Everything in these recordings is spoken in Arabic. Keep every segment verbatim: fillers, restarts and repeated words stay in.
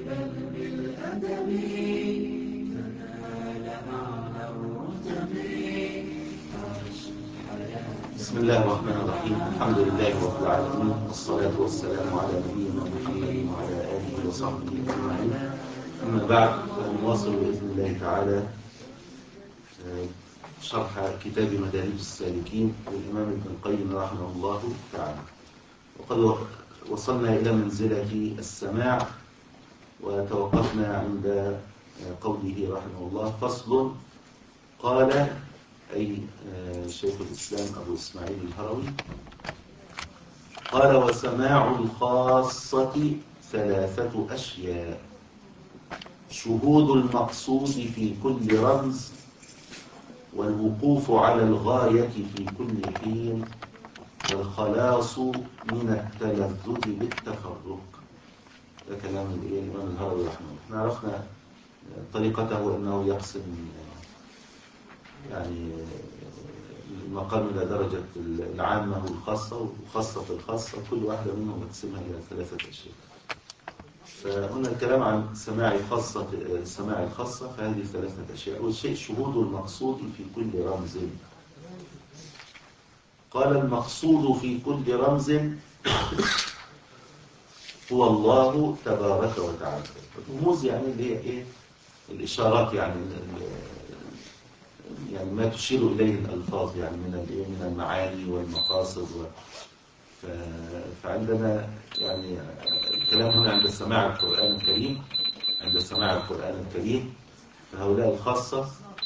بل بالأدب تنال أعلى الرتب. بسم الله الرحمن الرحيم. الحمد لله رب العالمين، والصلاة والسلام على نبينا محمد وعلى آله وصحبه أجمعين. أما بعد، فنواصل بإذن الله تعالى شرح كتاب مدارج السالكين للإمام ابن القيم رحمه الله تعالى. وقد وصلنا إلى منزلة السماع، وتوقفنا عند قوله رحمه الله: فصل. قال أي شيخ الإسلام أبو إسماعيل الهروي قال: وسماع الخاصة ثلاثة أشياء: شهود المقصود في كل رمز، والوقوف على الغاية في كل حين، والخلاص من التلذذ بالتفرق. ده كلام الإمام الهروي رحمه الله. احنا عرفنا طريقته أنه يقسم يعني المقام إلى درجة العامة والخاصة، وخاصة الخاصة، كل واحدة منهم يقسمها إلى ثلاثة أشياء. فهنا الكلام عن سماع الخاصة سماع الخاصة فهذه ثلاثة أشياء. أول شيء شهود المقصود في كل رمز. قال: المقصود في كل رمز هو الله تبارك وتعالى. الرموز يعني اللي هي إيه؟ الإشارات، يعني يعني ما تشير إليه الألفاظ، يعني من من المعاني والمقاصد. و... ف... فعندنا يعني الكلام هنا عند سماع القرآن الكريم عند سماع القرآن الكريم فهؤلاء الخاصة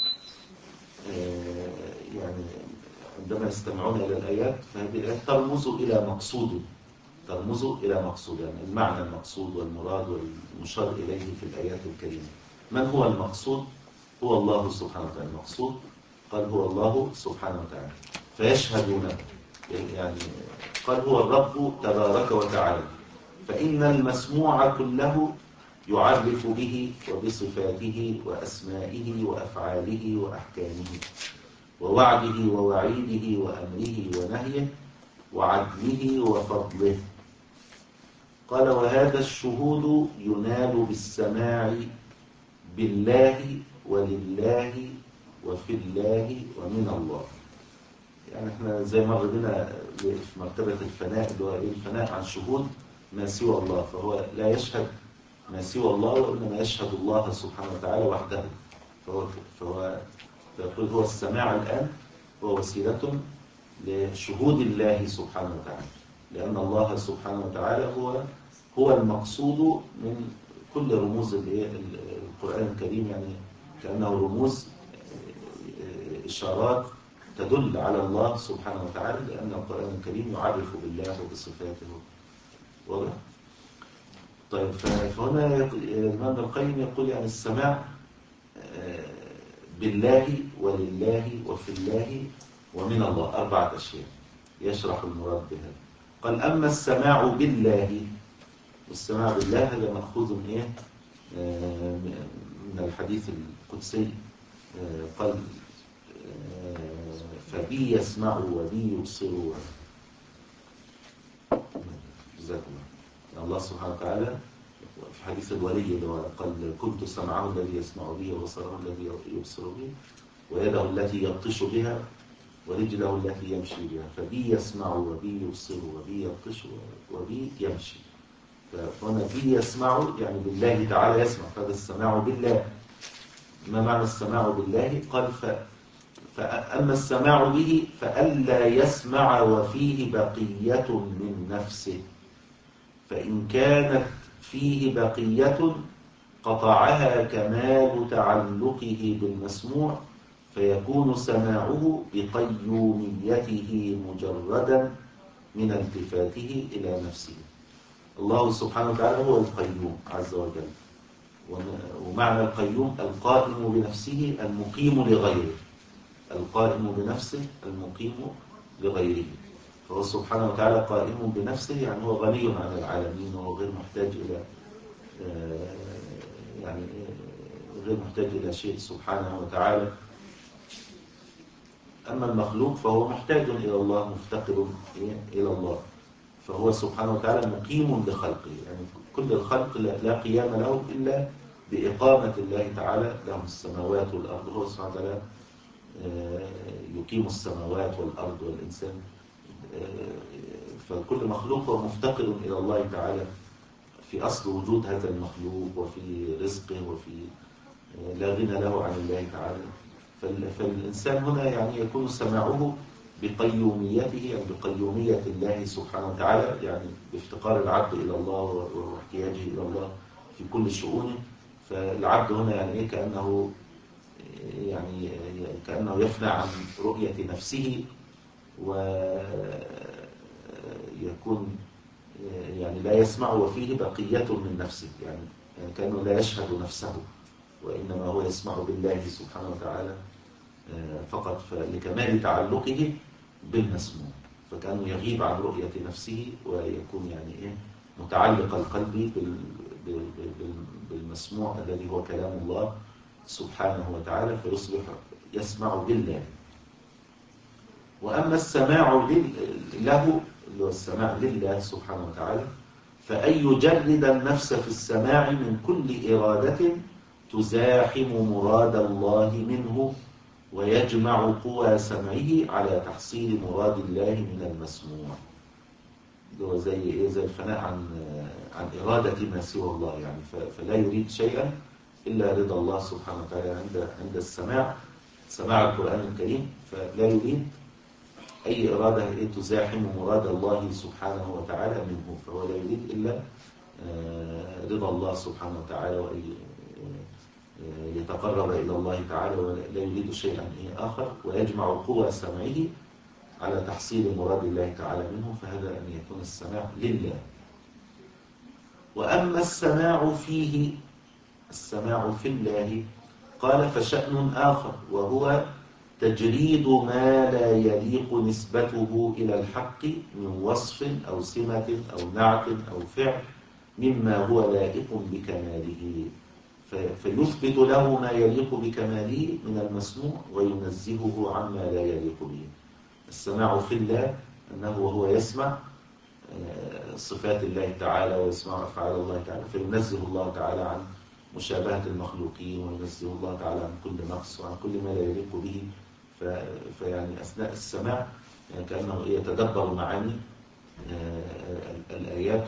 يعني عندما يستمعون إلى الآيات فهذه الآيات ترمز إلى مقصود ترمز إلى مقصود يعني المعنى المقصود والمراد والمشار إليه في الآيات الكريمة. من هو المقصود؟ هو الله سبحانه وتعالى. المقصود قال هو الله سبحانه وتعالى، فيشهدون يعني قال هو الرب تبارك وتعالى، فإن المسموع كله يعرف به وبصفاته وأسمائه وأفعاله وأحكامه ووعده ووعيده وأمره ونهيه وعدله وفضله. قال: وهذا الشهود ينال بالسماع بالله ولله وفي الله ومن الله. يعني احنا زي ما رضينا في مرتبة الفناء، اللي هو الفناء عن شهود ما سوى الله، فهو لا يشهد ما سوى الله، وإنما يشهد الله سبحانه وتعالى وحده. فهو فهو فيقول هو السماع الآن هو وسيلة لشهود الله سبحانه وتعالى، لأن الله سبحانه وتعالى هو هو المقصود من كل رموز القرآن الكريم. يعني كأنه رموز إشارات تدل على الله سبحانه وتعالى، لأن القرآن الكريم يعرف بالله وبصفاته. واضح؟ طيب، فهنا الإمام ابن القيم يقول يعني السماع بالله ولله وفي الله ومن الله أربعة أشياء، يشرح المراد بها. قال: أما السماع بالله، والسماع بالله هذا مأخوذ من إيه؟ من الحديث القدسي. قال: فبي يسمع وبي يبصر. جزاك الله. يعني الله سبحانه وتعالى في حديث الولي اللي هو قال: كنت سمعه الذي يسمع به وبصره الذي يبصر به ويده التي يبطش بها ورجله التي يمشي بها. فبي يسمع وبي يبصر وبي يبطش وبي يمشي. فهنا بي يسمع يعني بالله تعالى يسمع، هذا السماع بالله. ما معنى السماع بالله؟ قال: ف فأما السماع به فألا يسمع وفيه بقية من نفسه، فإن كانت فيه بقية قطعها كمال تعلقه بالمسموع، فيكون سماعه بقيوميته مجردا من التفاته إلى نفسه. الله سبحانه وتعالى هو القيوم عز وجل، ومعنى القيوم القائم بنفسه المقيم لغيره، القائم بنفسه المقيم لغيره. فهو سبحانه وتعالى قائم بنفسه، يعني هو غني عن العالمين، وهو غير محتاج إلى يعني غير محتاج إلى شيء سبحانه وتعالى. أما المخلوق فهو محتاج إلى الله، مفتقر إلى الله. فهو سبحانه وتعالى مقيم لخلقه، يعني كل الخلق لا قيام له إلا بإقامة الله تعالى له السماوات والأرض. هو سبحانه وتعالى يقيم السماوات والأرض والإنسان، فكل مخلوق هو مفتقر إلى الله تعالى في أصل وجود هذا المخلوق وفي رزقه وفي لا غنى له عن الله تعالى. فالإنسان هنا يعني يكون سماعه بقيوميته، يعني بقيومية الله سبحانه وتعالى، يعني بافتقار العبد إلى الله واحتياجه إلى الله في كل شؤونه. فالعبد هنا يعني إيه كأنه يعني كأنه يفنى عن رؤية نفسه، ويكون يعني لا يسمع وفيه بقية من نفسه، يعني, يعني كأنه لا يشهد نفسه، وإنما هو يسمع بالله سبحانه وتعالى فقط، لكمال تعلقه بالمسموع، فكأنه يغيب عن رؤية نفسه ويكون يعني إيه متعلق القلب بالمسموع الذي هو كلام الله سبحانه وتعالى، فيصبح يسمع بالله. وأما السماع له اللي هو السماع لله سبحانه وتعالى، فأن يجرد النفس في السماع من كل إرادة تزاحم مراد الله منه، ويجمع قوى سمعه على تحصيل مراد الله من المسموع. ده زي إيه؟ زي الفناء عن عن إرادة ما سوى الله، يعني فلا يريد شيئا إلا رضا الله سبحانه وتعالى عند عند السماع، سماع القرآن الكريم، فلا يريد أي إرادة إيه تزاحم مراد الله سبحانه وتعالى منه، فهو لا يريد إلا رضا الله سبحانه وتعالى، وأي يتقرب إلى الله تعالى، ولا يريد شيئا آخر. ويجمع قوى سمعه على تحصيل مراد الله تعالى منه، فهذا أن يكون السماع لله. وأما السماع فيه، السماع في الله، قال فشأن آخر، وهو تجريد ما لا يليق نسبته إلى الحق من وصف أو سمة أو نعت أو فعل مما هو لائق بكماله، فيثبت له ما يليق بكماله من المسموع وينزهه عما لا يليق به. السماع في الله أنه وهو يسمع صفات الله تعالى ويسمع أفعال الله تعالى، فينزه الله تعالى عن مشابهة المخلوقين، وينزه الله تعالى عن كل نقص وعن كل ما لا يليق به. فيعني أثناء السماع يعني كأنه يتدبر معاني الآيات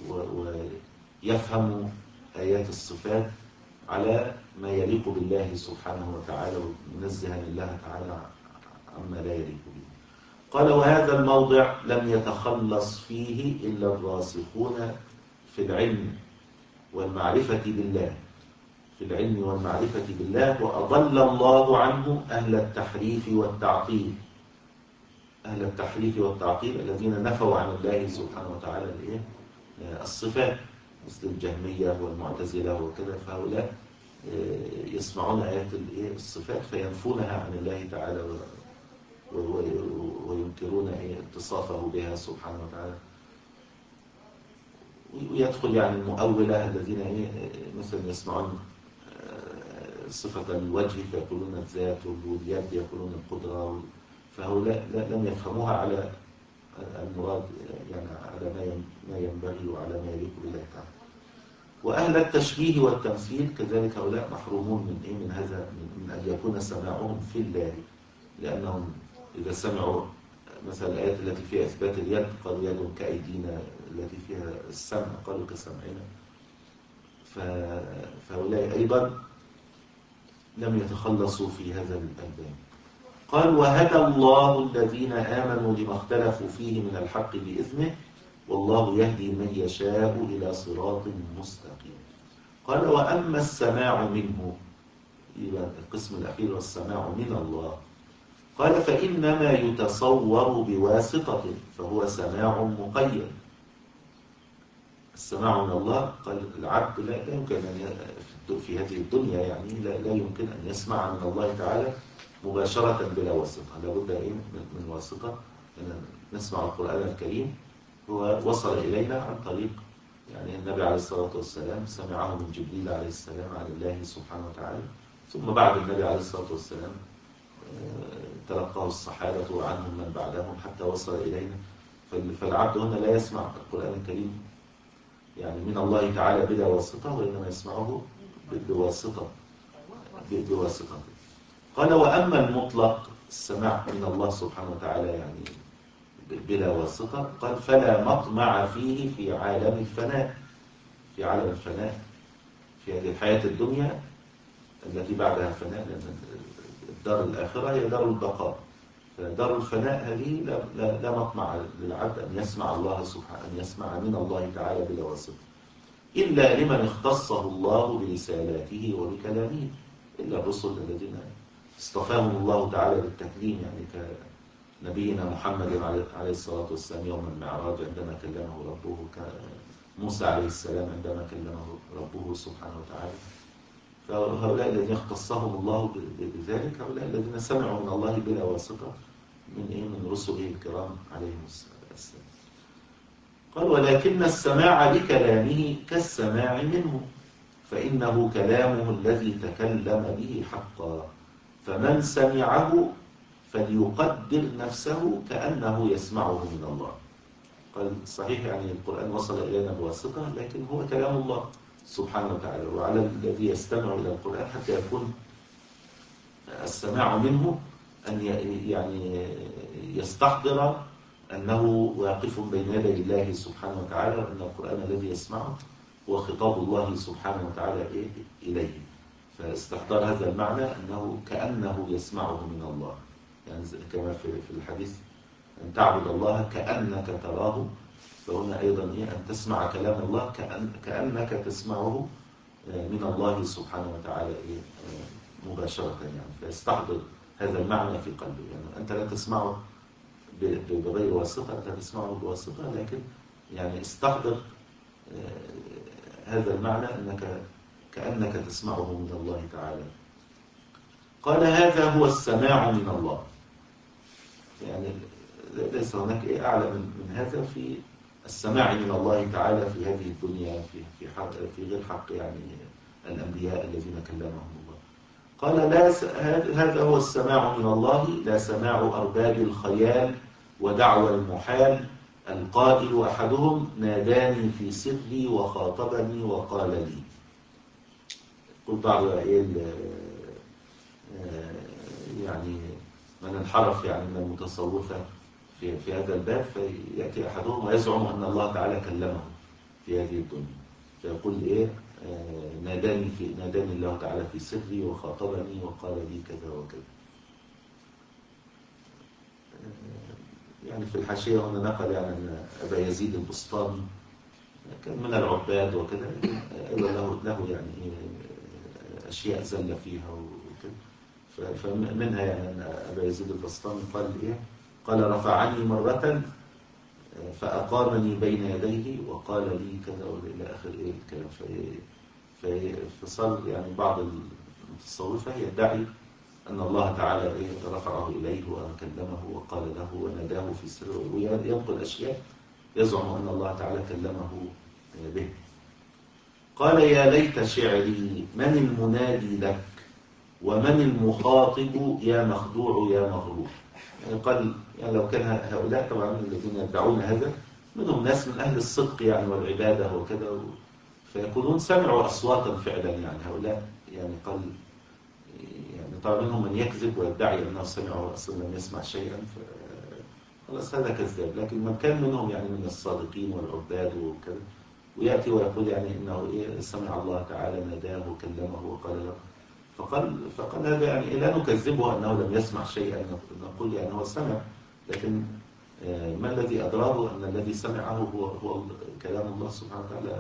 ويفهم آيات الصفات على ما يليق بالله سبحانه وتعالى، ومنزها لله تعالى عما لا يليق به. قال وهذا الموضع لم يتخلص فيه إلا الراسخون في العلم والمعرفة بالله، في العلم والمعرفة بالله، وأضل الله عنه أهل التحريف والتعطيل، أهل التحريف والتعطيل الذين نفوا عن الله سبحانه وتعالى الصفات، مثل الجهمية والمعتزلة وكذا، فهؤلاء يسمعون آيات الصفات فينفونها عن الله تعالى وينكرون اتصافه بها سبحانه وتعالى. ويدخل يعني المؤولة الذين مثلا يسمعون صفة الوجه فيقولون الذات، واليد يقولون القدرة، فهؤلاء لم يفهموها على المراد، يعني على ما ينبغي وعلى ما يليق بالله تعالى. وأهل التشبيه والتمثيل كذلك هؤلاء محرومون من إيه من هذا، من أن يكون سماعهم في الله، لأنهم إذا سمعوا مثلا الآيات التي فيها إثبات اليد قالوا يد كأيدينا، التي فيها السمع قالوا كسمعنا، فهؤلاء أيضا لم يتخلصوا في هذا الباب. قال وهدى الله الذين آمنوا لما اختلفوا فيه من الحق بإذنه، والله يهدي من يشاء إلى صراط مستقيم. قال وأما السماع منه، يبقى القسم الأخير والسماع من الله، قال فإنما يتصور بواسطة، فهو سماع مقيد. السماع من الله قال العبد لا يمكن أن في هذه الدنيا يعني لا, لا يمكن أن يسمع من الله تعالى مباشرة بلا واسطة، لابد إيه من واسطة. أن نسمع القرآن الكريم هو وصل إلينا عن طريق يعني النبي عليه الصلاة والسلام، سمعه من جبريل عليه السلام عن الله سبحانه وتعالى، ثم بعد النبي عليه الصلاة والسلام تلقاه الصحابة عنهم من بعدهم حتى وصل إلينا. فالعبد هنا لا يسمع القرآن الكريم يعني من الله تعالى بلا واسطة، وإنما يسمعه بواسطة بواسطة. قال وأما المطلق السماع من الله سبحانه وتعالى يعني بلا واسطة، قال فلا مطمع فيه في عالم الفناء، في عالم الفناء في هذه الحياة الدنيا التي بعدها فناء، لأن الدار الآخرة هي دار البقاء. فدار الفناء هذه لا, لا, لا مطمع للعبد أن يسمع الله سبحانه، أن يسمع من الله تعالى بلا واسطة، إلا لمن اختصه الله برسالاته وبكلامه، إلا الرسل الذين اصطفاهم الله تعالى بالتكليم، يعني كنبينا محمد عليه الصلاة والسلام يوم المعراج عندما كلمه ربه، كموسى عليه السلام عندما كلمه ربه سبحانه وتعالى. فهؤلاء الذين اختصهم الله بذلك هؤلاء الذين سمعوا من الله بلا واسطة من إيه؟ من رسله الكرام عليهم السلام. قال ولكن السماع بكلامه كالسماع منه، فإنه كلامه الذي تكلم به حقا، فمن سمعه فليقدر نفسه كأنه يسمعه من الله. قال صحيح يعني القرآن وصل إلينا بواسطة، لكن هو كلام الله سبحانه وتعالى، وعلى الذي يستمع إلى القرآن حتى يكون السماع منه أن يعني يستحضر أنه واقف بين يدي الله سبحانه وتعالى، وأن القرآن الذي يسمعه هو خطاب الله سبحانه وتعالى إليه. فاستحضر هذا المعنى أنه كأنه يسمعه من الله، يعني كما في الحديث أن تعبد الله كأنك تراه، فهنا أيضا أن تسمع كلام الله كأن كأنك تسمعه من الله سبحانه وتعالى مباشرة، يعني فيستحضر هذا المعنى في قلبه. يعني أنت لا تسمعه بغير واسطة، أنت تسمعه بواسطة، لكن يعني استحضر هذا المعنى أنك كأنك تسمعه من الله تعالى. قال هذا هو السماع من الله، يعني ليس هناك إيه أعلى من هذا في السماع من الله تعالى في هذه الدنيا في في حق في غير حق يعني الأنبياء الذين كلمهم الله. قال لا هذا هو السماع من الله، لا سماع أرباب الخيال ودعوى المحال، القائل أحدهم ناداني في سري وخاطبني وقال لي. قل بعض يعني من انحرف يعني من المتصوفة في في هذا الباب، فيأتي أحدهم ويزعم أن الله تعالى كلمه في هذه الدنيا، فيقول إيه آه ناداني في ناداني الله تعالى في سري وخاطبني وقال لي كذا وكذا. آه يعني في الحاشية هنا نقل يعني أن أبا يزيد البسطامي كان من العباد وكذا، أيضا له له يعني أشياء زل فيها وكذا. فمنها يعني أن أبا يزيد البسطامي قال إيه قال رفعني مرة فأقامني بين يديه وقال لي كذا إلى آخر إيه الكلام. فصار يعني بعض المتصوفة يدعي أن الله تعالى إيه رفعه إليه وكلمه وقال له وناداه في سر، وينقل أشياء يزعم أن الله تعالى كلمه به. قال يا ليت شعري من المنادي لك ومن المخاطب يا مخدوع يا مغرور. يعني قال يعني لو كان هؤلاء طبعا الذين يدعون هذا منهم ناس من أهل الصدق يعني والعبادة وكذا، فيكونون سمعوا أصواتا فعلا، يعني هؤلاء يعني قال يعني طبعا منهم من يكذب ويدعي أنه سمع أصلا لم يسمع شيئا، خلاص هذا كذاب. لكن من كان منهم يعني من الصادقين والعباد وكذا ويأتي ويقول يعني إنه إيه سمع الله تعالى ناداه وكلمه وقال له، فقال فقال هذا يعني لا نكذبه أنه لم يسمع شيئا، نقول يعني هو سمع، لكن ما الذي أدراه أن الذي سمعه هو هو كلام الله سبحانه وتعالى.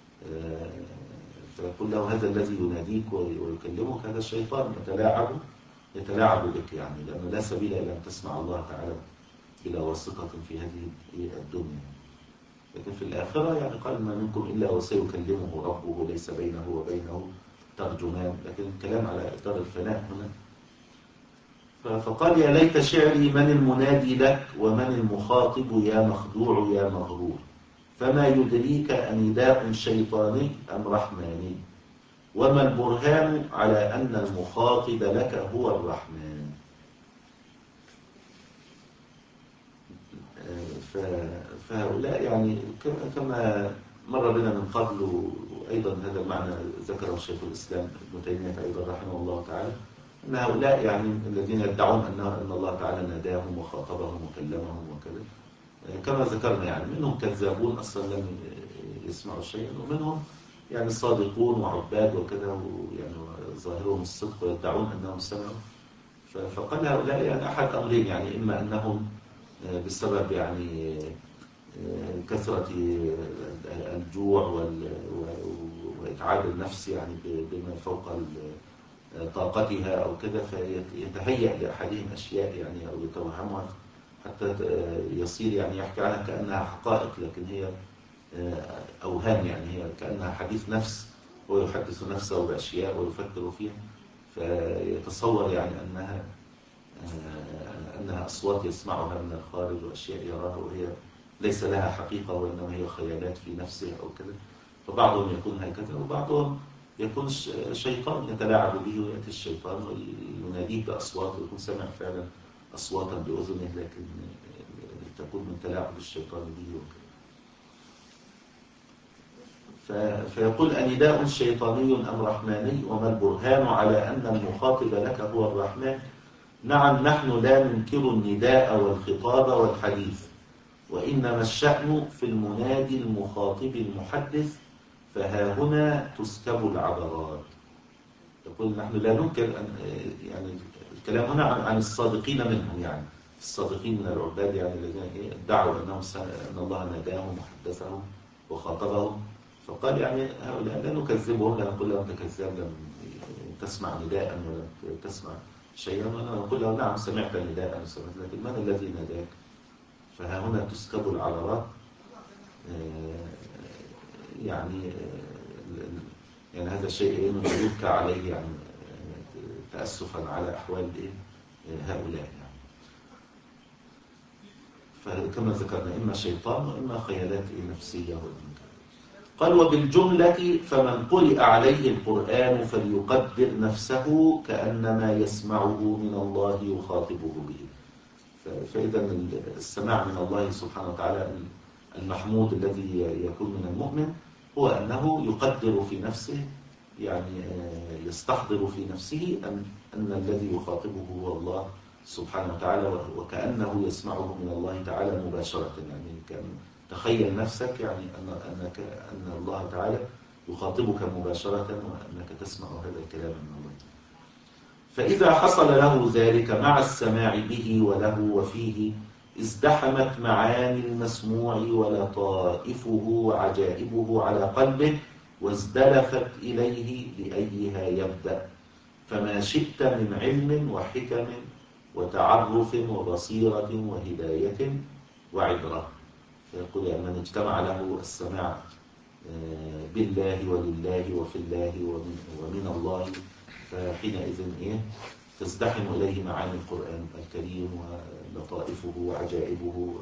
فيقول له هذا الذي يناديك ويكلمك هذا الشيطان يتلاعب يتلاعب بك، يعني لأنه لا سبيل إلى أن تسمع الله تعالى بلا واسطة في هذه الدنيا. لكن في الآخرة يعني قال ما منكم إلا وسيكلمه ربه ليس بينه وبينه ترجمان، لكن الكلام على دار الفناء هنا. فقال يا ليت شعري من المنادي لك ومن المخاطب يا مخدوع يا مغرور، فما يدريك أنداء شيطاني أم رحماني، وما البرهان على أن المخاطب لك هو الرحمن. فهؤلاء يعني كما مر بنا من قبل، وأيضا هذا المعنى ذكره شيخ الإسلام ابن تيمية أيضا رحمه الله تعالى، أن هؤلاء يعني الذين يدعون أن أن الله تعالى ناداهم وخاطبهم وكلمهم وكذا، كما ذكرنا يعني منهم كذابون أصلا لم يسمعوا شيئا، ومنهم يعني صادقون وعباد وكذا، ويعني ظاهرهم الصدق ويدعون أنهم سمعوا. فقال هؤلاء يعني أحد أمرين، يعني إما أنهم بسبب يعني كثرة الجوع وإتعاب النفس يعني بما فوق طاقتها أو كذا، فيتهيأ لأحدهم أشياء يعني أو يتوهمها حتى يصير يعني يحكي عنها كأنها حقائق، لكن هي أوهام، يعني هي كأنها حديث نفس، ويحدث نفسه بأشياء ويفكر فيها، فيتصور يعني أنها أنها أصوات يسمعها من الخارج وأشياء يراها وهي ليس لها حقيقة، وإنما هي خيالات في نفسه أو كذا. فبعضهم يكون هكذا، وبعضهم يكون شيطان يتلاعب به، ويأتي الشيطان ويناديه بأصوات، ويكون سمع فعلا أصواتا بأذنه، لكن تكون من تلاعب الشيطان به وكذا. فيقول أنداء شيطاني أم رحماني، وما البرهان على أن المخاطب لك هو الرحمن؟ نعم، نحن لا ننكر النداء والخطاب والحديث، وإنما الشأن في المنادي المخاطب المحدث، فها هنا تسكب العبرات. يقول نحن لا ننكر أن يعني الكلام هنا عن الصادقين منهم، يعني الصادقين من العباد، يعني الذين ادعوا أنهم أن الله ناداهم وحدثهم وخاطبهم. فقال يعني هؤلاء لا نكذبهم، لا نقول لهم تكذب لم تسمع نداء ولا تسمع شيئا، ولا نقول له نعم سمعت نداء وسمعت، لكن من الذي ناداك؟ فها هنا تسكب العبرات. يعني يعني هذا الشيء يبكى عليه، يعني تأسفا على أحوال هؤلاء يعني. فكما ذكرنا إما شيطان وإما خيالات نفسية. قال وبالجملة فمن قرئ عليه القرآن فليقدر نفسه كأنما يسمعه من الله يخاطبه به. فإذا السماع من الله سبحانه وتعالى المحمود الذي يكون من المؤمن هو أنه يقدر في نفسه، يعني يستحضر في نفسه أن, أن الذي يخاطبه هو الله سبحانه وتعالى، وكأنه يسمعه من الله تعالى مباشرة. يعني كأن تخيل نفسك يعني أن, أنك أن الله تعالى يخاطبك مباشرة، وأنك تسمع هذا الكلام من الله. فإذا حصل له ذلك مع السماع به وله وفيه، ازدحمت معاني المسموع ولطائفه وعجائبه على قلبه، وازدلفت إليه لأيها يبدأ، فما شئت من علم وحكم وتعرف وبصيرة وهداية وعبرة. فيقول يعني من اجتمع له السماع بالله ولله وفي الله ومن الله، فحينئذ إيه تزدحم إليه معاني القرآن الكريم ولطائفه وعجائبه،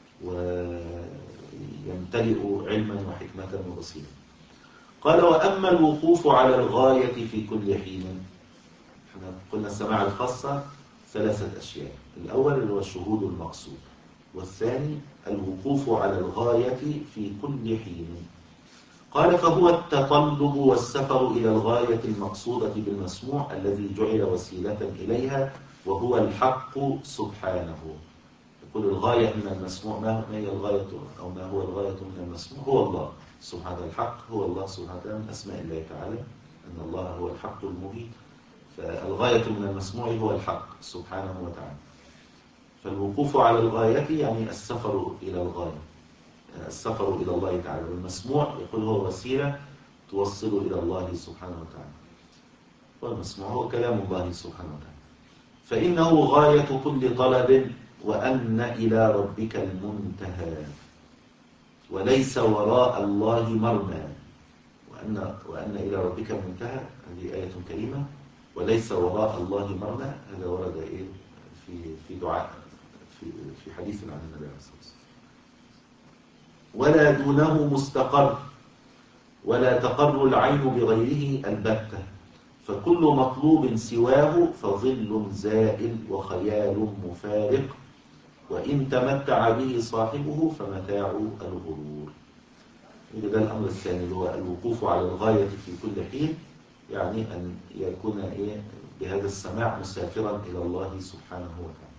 ويمتلئ علما وحكمة وبصيرة. قال وأما الوقوف على الغاية في كل حين، احنا قلنا السماع الخاصة ثلاثة أشياء، الأول هو الشهود المقصود، والثاني الوقوف على الغاية في كل حين. قال فهو التطلب والسفر إلى الغاية المقصودة بالمسموع الذي جعل وسيلة إليها، وهو الحق سبحانه. يقول الغاية من المسموع، ما هي الغاية أو ما هو الغاية من المسموع؟ هو الله سبحانه. الحق هو الله سبحانه وتعالى، من أسماء الله تعالى أن الله هو الحق المبين. فالغاية من المسموع هو الحق سبحانه وتعالى. فالوقوف على الغاية يعني السفر إلى الغاية، السفر إلى الله تعالى. والمسموع يقول هو وسيلة توصل إلى الله سبحانه وتعالى، والمسموع هو كلام الله سبحانه وتعالى. فإنه غاية كل طلب، وأن إلى ربك المنتهى، وليس وراء الله مرمى. وأن, وأن إلى ربك المنتهى، هذه آية كريمة. وليس وراء الله مرمى، هذا ورد إيه في في دعاء في في حديث عن النبي عليه الصلاة والسلام. ولا دونه مستقر، ولا تقر العين بغيره البتة، فكل مطلوب سواه فظل زائل وخيال مفارق، وإن تمتع به صاحبه فمتاع الغرور. ده الأمر الثاني اللي هو الوقوف على الغاية في كل حين، يعني أن يكون إيه بهذا السماع مسافرا إلى الله سبحانه وتعالى.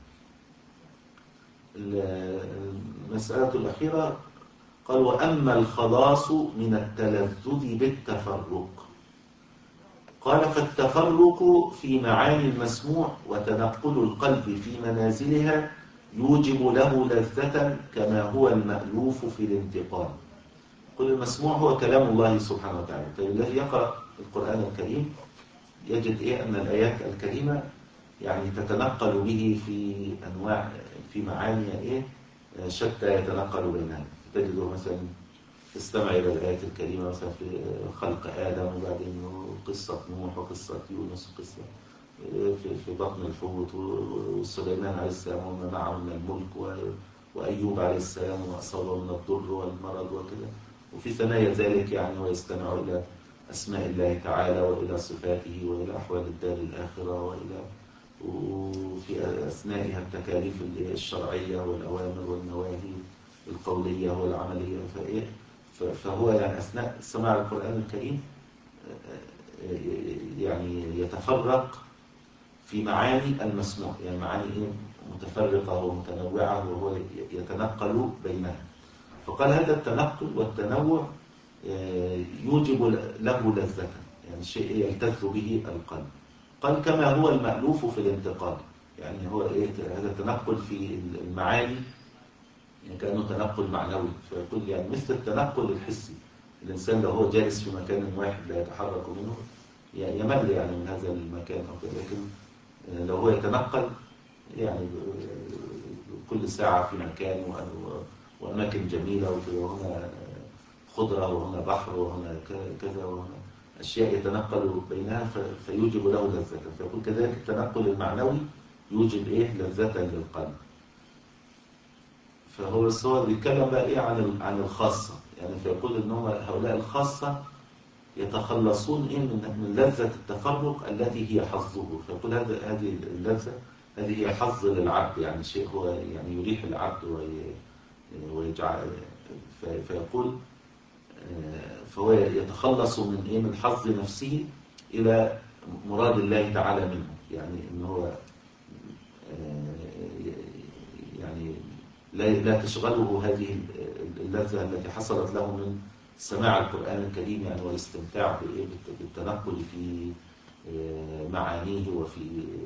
المسألة الأخيرة قال: وأما الخلاص من التلذذ بالتفرق. قال: فالتفرق في معاني المسموع وتنقل القلب في منازلها يوجب له لذة كما هو المألوف في الانتقال. كل المسموع هو كلام الله سبحانه وتعالى، فالذي يقرأ القرآن الكريم يجد إيه أن الآيات الكريمة يعني تتنقل به في أنواع في معاني إيه شتى يتنقل بينها. تجد مثلا استمع إلى الآيات الكريمة مثلا في خلق آدم، وبعدين قصة نوح وقصة يونس وقصة في في بطن الحوت، وسليمان عليه السلام وما معه من الملك، وأيوب عليه السلام وما أصابه من الضر والمرض وكذا. وفي ثنايا ذلك يعني ويستمع إلى أسماء الله تعالى وإلى صفاته وإلى أحوال الدار الآخرة، وإلى وفي أثنائها التكاليف الشرعية والأوامر والنواهي القولية والعملية. فإيه فهو يعني أثناء سماع القرآن الكريم يعني يتفرق في معاني المسموع، يعني معاني إيه متفرقة ومتنوعة، وهو يتنقل بينها. فقال: هذا التنقل والتنوع يوجب له لذة، يعني شيء يلتذ به القلب. قال: كما هو المألوف في الانتقال، يعني هو إيه هذا التنقل في المعاني يعني كأنه تنقل معنوي. فيقول يعني مثل التنقل الحسي، الإنسان لو هو جالس في مكان واحد لا يتحرك منه يمل يعني من هذا المكان أو كده، لكن لو هو يتنقل يعني كل ساعة في مكان وأماكن جميلة، وهنا خضرة وهنا بحر وهنا كذا وهنا أشياء يتنقل بينها فيوجب له لذة. فيقول كذلك التنقل المعنوي يوجب إيه لذة للقلب. فهو الصور بيتكلم بقى إيه عن عن الخاصة، يعني فيقول إن هم هؤلاء الخاصة يتخلصون إيه من من لذة التفرق التي هي حظه. فيقول هذا هذه اللذة هذه هي حظ للعبد، يعني شيء هو يعني يريح العبد ويجعل. فيقول فهو يتخلص من إيه من حظ نفسه إلى مراد الله تعالى منه، يعني إن هو يعني لا لا تشغله هذه اللذة التي حصلت له من سماع القرآن الكريم، يعني والاستمتاع بالتنقل في معانيه وفي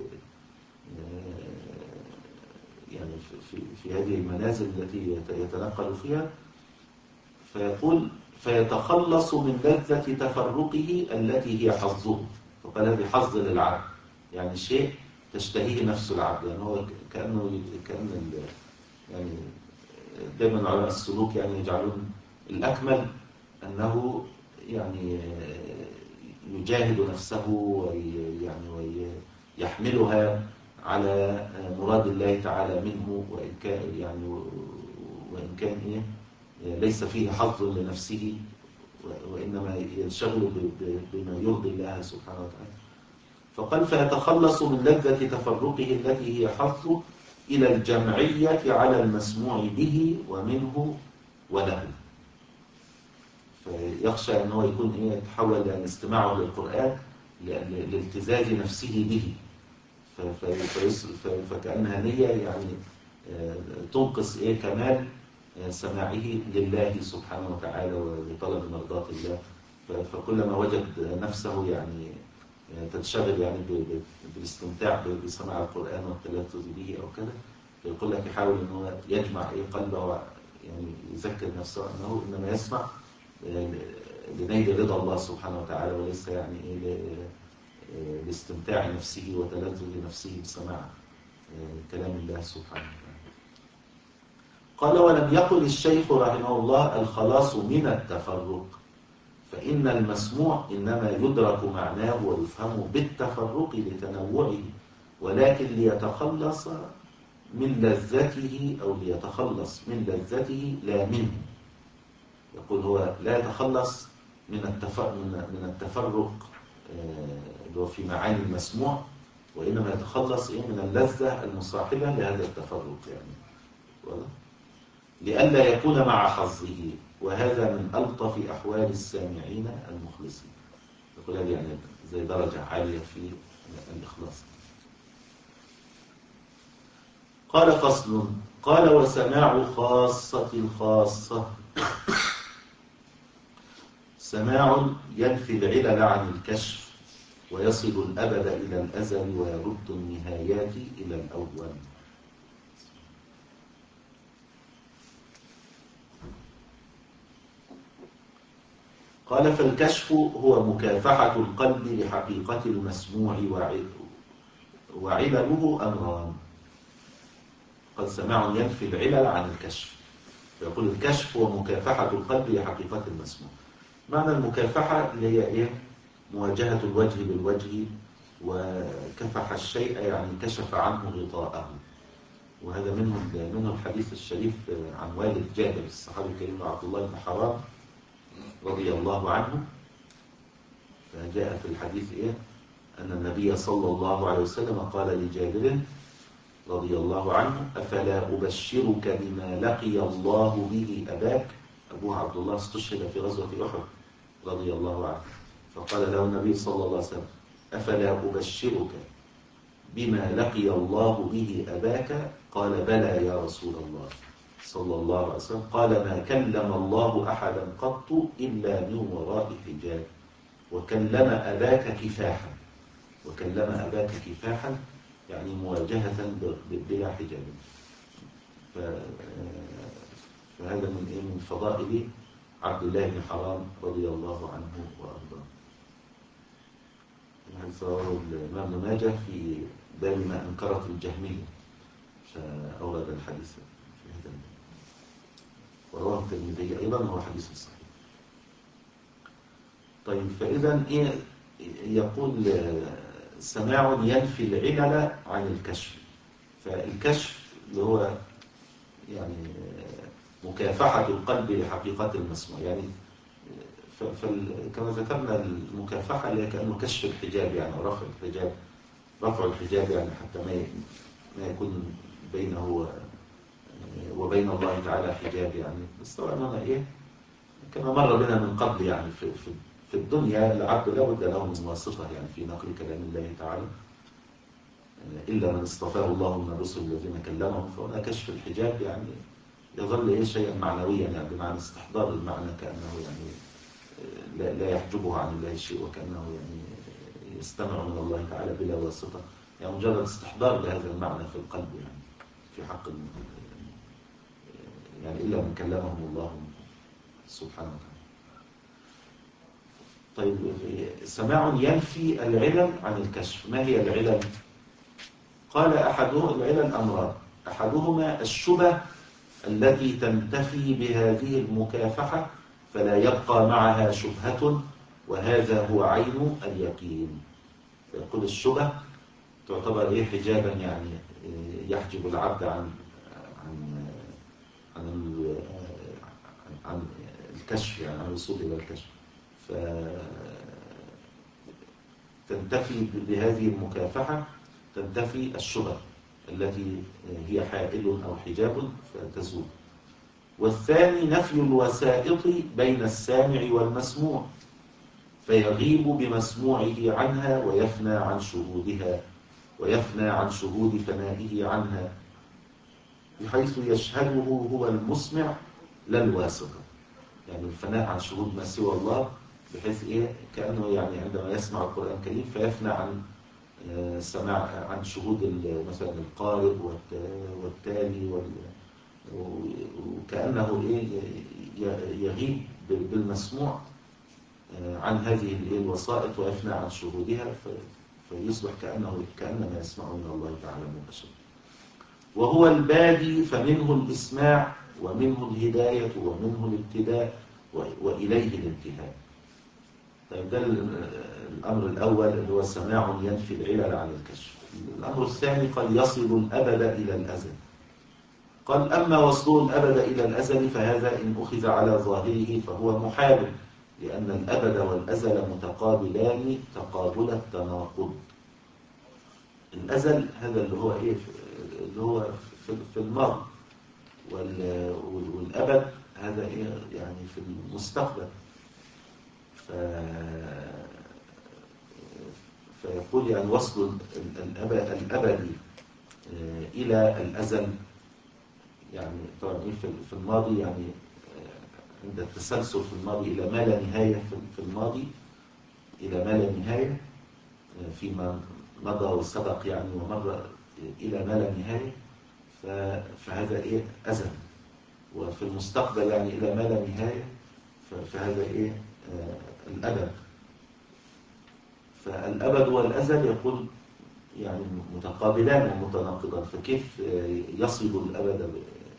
يعني في في هذه المنازل التي يتنقل فيها. فيقول: فيتخلص من لذة تفرقه التي هي حظه. فقال: هذه حظ للعبد، يعني شيء تشتهيه نفس العبد، يعني هو كأنه كأن يعني دائما علماء السلوك يعني يجعلون الأكمل أنه يعني يجاهد نفسه ويعني ويحملها على مراد الله تعالى منه، وإن كان يعني وإن كان إيه ليس فيه حظ لنفسه، وإنما ينشغل بما يرضي الله سبحانه وتعالى. فقال: فيتخلص من لذة تفرقه التي هي حظه إلى الجمعية على المسموع به ومنه وله. فيخشى أنه يكون إيه يتحول لأن استماعه للقرآن لالتزاز نفسه به، فكأنها نية يعني تنقص إيه كمال سماعه لله سبحانه وتعالى ولطلب مرضاة الله. فكلما وجد نفسه يعني تتشغل يعني بالاستمتاع بسماع القرآن والتلذذ به أو كذا، فيقول لك يحاول أنه يجمع إيه قلبه، يعني يذكر نفسه أنه إنما يسمع لنيل رضا الله سبحانه وتعالى، وليس يعني إيه لاستمتاع نفسه وتلذذ نفسه بسماع كلام الله سبحانه وتعالى. قال: ولم يقل الشيخ رحمه الله الخلاص من التفرق، فإن المسموع إنما يدرك معناه ويفهم بالتفرق لتنوعه، ولكن ليتخلص من لذته أو ليتخلص من لذته لا منه. يقول هو لا يتخلص من من التفرق اللي هو في معاني المسموع، وإنما يتخلص من اللذة المصاحبة لهذا التفرق. يعني لئلا يكون مع حظه، وهذا من ألطف أحوال السامعين المخلصين. يقول هذه يعني زي درجة عالية في الإخلاص. قال فصل. قال وسماع خاصة الخاصة. سماع ينفي العلل عن الكشف ويصل الأبد إلى الأزل ويرد النهايات إلى الأول. قال فالكشف هو مكافحة القلب لحقيقة المسموع وعلله أمران. قد سماع ينفي العلل عن الكشف، يقول الكشف هو مكافحة القلب لحقيقة المسموع. معنى المكافحة اللي هي إيه؟ مواجهة الوجه بالوجه، وكفح الشيء يعني كشف عنه غطاءه. وهذا منه منه الحديث الشريف عن والد جابر الصحابي الكريم عبد الله بن حرام رضي الله عنه. فجاء في الحديث إيه؟ أن النبي صلى الله عليه وسلم قال لجابر رضي الله عنه أفلا أبشرك بما لقي الله به أباك. أبوه عبد الله استشهد في غزوة أحد رضي الله عنه، فقال له النبي صلى الله عليه وسلم أفلا أبشرك بما لقي الله به أباك؟ قال بلى يا رسول الله صلى الله عليه وسلم. قال ما كلم الله أحدا قط إلا من وراء حجاب، وكلم أباك كفاحا. وكلم أباك كفاحا يعني مواجهة بلا حجاب. فهذا من إيه؟ من فضائل عبد الله بن حرام رضي الله عنه وأرضاه. حديث رواه الإمام ماجه في باب ما أنكرت الجهمية، فأورد الحديث في هذا الباب. ورواه الترمذي أيضا، هو حديث صحيح. طيب، فإذا إيه يقول سماع ينفي العلل عن الكشف. فالكشف اللي هو يعني مكافحة القلب لحقيقة المسموع، يعني كما ذكرنا المكافحة اللي هي كأنه كشف الحجاب، يعني رفع الحجاب رفع الحجاب يعني حتى ما ما يكون بينه وبين الله تعالى حجاب. يعني بس طبعا هنا إيه كما مر بنا من قبل، يعني في في في الدنيا العبد لا بد له من واسطة يعني في نقل كلام الله تعالى، إلا من اصطفاه الله من الرسل الذين كلمهم. فهنا كشف الحجاب يعني يظل إيه شيئا معنويا، يعني بمعنى استحضار المعنى، كأنه يعني لا, لا يحجبه عن الله شيء، وكأنه يعني يستمع من الله تعالى بلا واسطة، يعني مجرد استحضار لهذا المعنى في القلب، يعني في حق يعني إلا من كلمهم الله سبحانه وتعالى. طيب، سماع ينفي العلل عن الكشف. ما هي العلل؟ قال أحدهم العلل أمران. أحدهما الشبه التي تنتفي بهذه المكافحة فلا يبقى معها شبهة، وهذا هو عين اليقين. يقول الشبه تعتبر إيه حجابا، يعني يحجب العبد عن عن عن عن الكشف، يعني عن الوصول إلى الكشف. فتنتفي بهذه المكافحة، تنتفي الشبه التي هي حائل أو حجاب فتزول. والثاني نفي الوسائط بين السامع والمسموع، فيغيب بمسموعه عنها ويفنى عن شهودها ويفنى عن شهود فنائه عنها، بحيث يشهده هو المسمع لا الواسطة. يعني الفناء عن شهود ما سوى الله، بحيث إيه كأنه يعني عندما يسمع القرآن الكريم فيفنى عن سماع عن شهود مثلا القارئ والتالي، وكأنه إيه يغيب بالمسموع عن هذه الوسائط ويفنى عن شهودها، فيصبح كأنه كأنما يسمع من الله تعالى مباشرة. وهو البادي، فمنه الإسماع ومنه الهداية ومنه الابتداء وإليه الانتهاء. طيب، ده الأمر الأول اللي هو سماع ينفي العلل عن الكشف. الأمر الثاني قال يصل الأبد إلى الأزل. قال أما وصول الأبد إلى الأزل فهذا إن أخذ على ظاهره فهو محال، لأن الأبد والأزل متقابلان تقابل التناقض. الأزل هذا اللي هو إيه اللي هو في الماضي، والأبد هذا إيه يعني في المستقبل. ف... فيقول يعني وصل الأبد الأبدي إلى الأزل، يعني طبعا في الماضي يعني عند التسلسل في الماضي إلى ما لا نهاية في الماضي، إلى ما لا نهاية فيما مضى وسبق يعني ومر إلى ما لا نهاية، فهذا إيه أزل. وفي المستقبل يعني إلى ما لا نهاية، فهذا إيه آه الأبد. فالأبد والأزل يقول يعني متقابلان ومتناقضان، فكيف يصل الأبد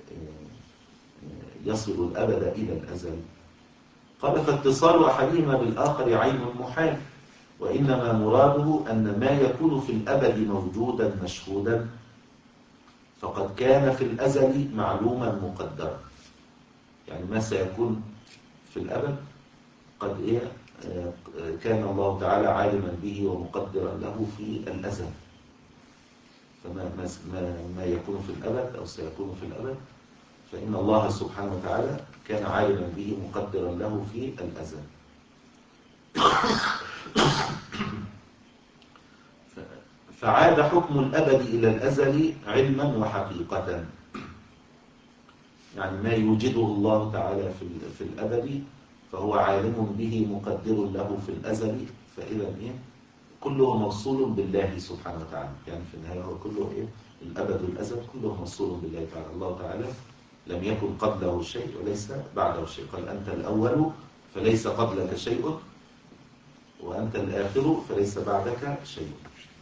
يصل الأبد إلى الأزل؟ قال فاتصال أحدهما بالآخر عين محال، وإنما مراده أن ما يكون في الأبد موجودا مشهودا فقد كان في الأزل معلوما مقدرا. يعني ما سيكون في الأبد قد إيه كان الله تعالى عالما به ومقدرا له في الأزل. فما ما ما يكون في الأبد أو سيكون في الأبد فإن الله سبحانه وتعالى كان عالما به مقدرا له في الأزل. فعاد حكم الأبد إلى الأزل علما وحقيقة، يعني ما يوجده الله تعالى في في الأبد فهو عالم به مقدر له في الأزل. فإذا إيه كله موصول بالله سبحانه وتعالى، يعني في النهاية هو كله إيه الأبد والأزل كله موصول بالله تعالى. الله تعالى لم يكن قبله شيء وليس بعده شيء، قال أنت الأول فليس قبلك شيء وأنت الآخر فليس بعدك شيء.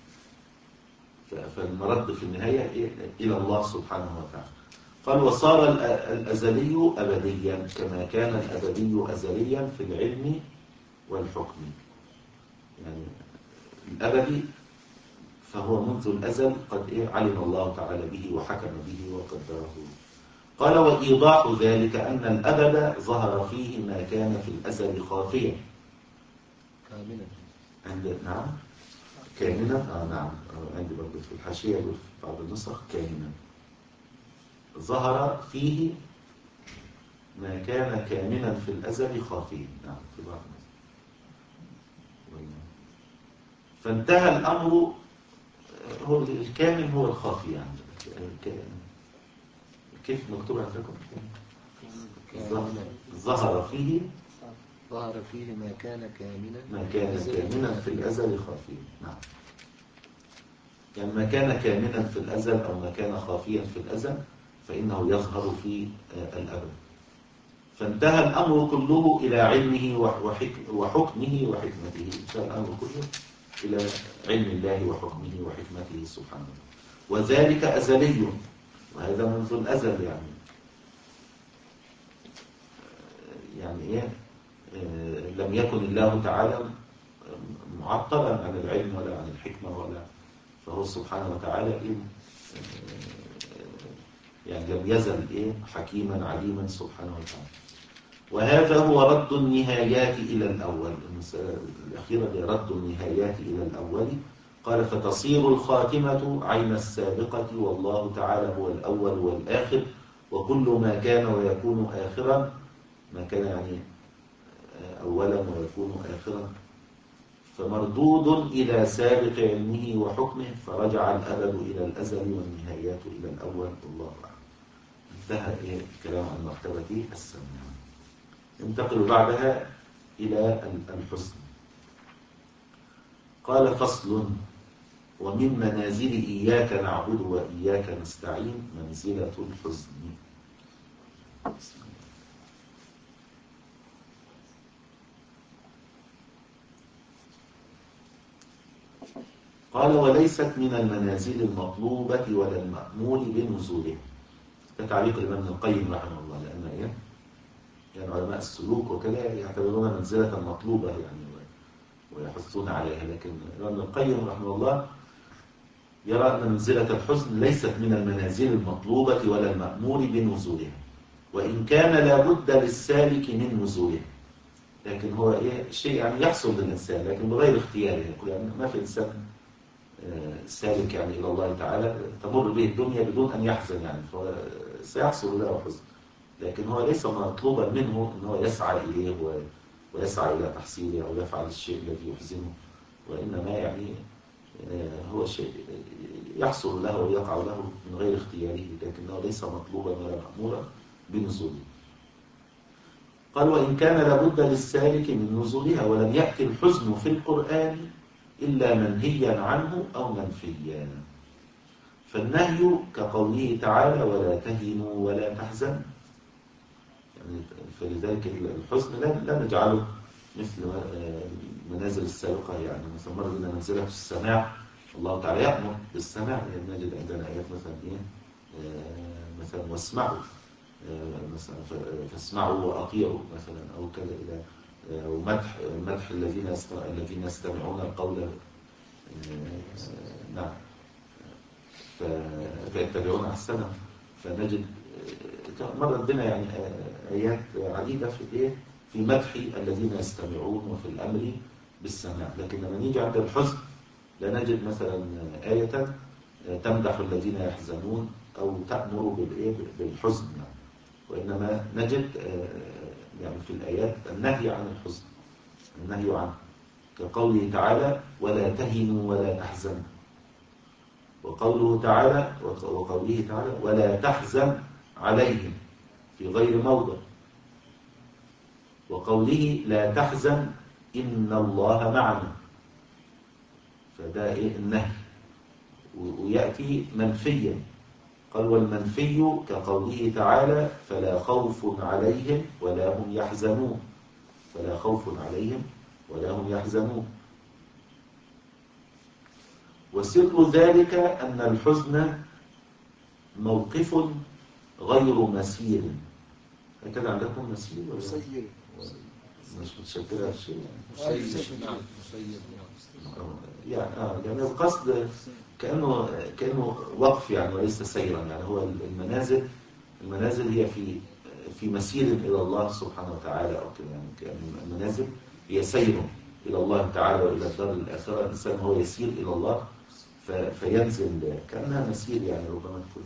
فالمرد في النهاية إلى الله سبحانه وتعالى. قال وصار الأزلي أبديا كما كان الأبدي أزليا في العلم والحكم. يعني الأبدي فهو منذ الأزل قد إيه علم الله تعالى به وحكم به وقدره. قال وإيضاح ذلك أن الأبد ظهر فيه ما كان في الأزل خافيا كاملا. عند نعم كاملا آه نعم عندي برضه في الحاشية في بعض النسخ كاملا. ظهر فيه ما كان كاملا في الأزل خافيا. نعم في بعض النسخ. فانتهى الأمر، هو الكامل هو الخافي يعني. كيف مكتوب عندكم؟ ظهر فيه ظهر فيه ما كان كاملا ما كان كاملا في الأزل خافيا. نعم يعني ما كان كاملا في الأزل أو ما كان خافيا في الأزل فإنه يظهر في الأبد. فانتهى الأمر كله إلى علمه وحكمه وحكمته. انتهى الأمر كله إلى علم الله وحكمه وحكمته سبحانه، وذلك أزلي، وهذا منذ الأزل. يعني يعني إيه آه لم يكن الله تعالى معطلا عن العلم ولا عن الحكمة ولا، فهو سبحانه وتعالى إيه آه يعني لم يزل إيه حكيما عليما سبحانه وتعالى. وهذا هو رد النهايات إلى الأول. المسألة الأخيرة هي رد النهايات إلى الأول. قال فتصير الخاتمة عين السابقة، والله تعالى هو الأول والآخر، وكل ما كان ويكون آخرا، ما كان يعني أولا ويكون آخرا، فمردود إلى سابق علمه وحكمه، فرجع الأبد إلى الأزل والنهايات إلى الأول. الله أعلم. انتهى إيه الكلام عن مرتبة السمع. انتقل بعدها إلى الحسن. قال فصل ومن منازل إياك نعبد وإياك نستعين منزلة الحزن. قال وليست من المنازل المطلوبة ولا المأمول بنزوله. ده تعليق الإمام ابن القيم رحمه الله. لأن إيه يعني علماء السلوك وكذا يعتبرون منزلة مطلوبة يعني ويحثون عليها، لكن ابن القيم رحمه الله يرى أن منزلة الحزن ليست من المنازل المطلوبة ولا المأمور بنزولها، وإن كان لابد للسالك من نزولها، لكن هو إيه شيء يعني يحصل للإنسان لكن بغير اختياره. يعني ما في إنسان سالك يعني إلى الله تعالى تمر به الدنيا بدون أن يحزن يعني، فهو سيحصل له حزن، لكن هو ليس مطلوبا منه أن هو يسعى إليه ويسعى إلى تحصيله أو يفعل الشيء الذي يحزنه، وإنما يعني هو شيء يحصل له ويقع له من غير اختياره، لكنه ليس مطلوبا ولا مأمورا بنزوله. قال وإن كان لابد للسالك من نزولها، ولم يأتي الحزن في القرآن إلا منهيا عنه أو منفيا. فالنهي كقوله تعالى ولا تهنوا ولا تحزنوا، يعني فلذلك الحزن لا نجعله مثل المنازل السابقة، يعني مثلا مرة لنا منزلة في السماع، الله تعالى يأمر بالسماع، يعني نجد عندنا آيات مثلا إيه مثلا واسمعوا مثلا فاسمعوا وأطيعوا مثلا أو كذا إلى أو مدح مدح الذين الذين يستمعون القول نعم فيتبعون أحسنه. فنجد مرت بنا يعني آيات عديدة في إيه في مدح الذين يستمعون وفي الأمر بالسماع، لكن لما نيجي عند الحزن لا نجد مثلا آية تمدح الذين يحزنون أو تأمر بالإيه بالحزن يعني. وإنما نجد يعني في الآيات النهي عن الحزن، النهي عنه كقوله تعالى ولا تهنوا ولا تحزنوا، وقوله تعالى وقوله تعالى ولا تحزن عليهم في غير موضع، وقوله لا تحزن إن الله معنا، فده إيه النهي. ويأتي منفيا قال والمنفي كقوله تعالى فلا خوف عليهم ولا هم يحزنون، فلا خوف عليهم ولا هم يحزنون. وسر ذلك أن الحزن موقف غير مسير، هكذا عندكم مسير ولا مسير مش متشكلة الشيء مسير نعم مسير يعني آه يعني القصد كأنه كأنه وقف يعني وليس سيرا، يعني هو المنازل المنازل هي في في مسير إلى الله سبحانه وتعالى أو كده، يعني كأن المنازل هي سير إلى الله تعالى وإلى الدار الآخرة، الإنسان هو يسير إلى الله فينزل كأنها مسير، يعني ربما تكون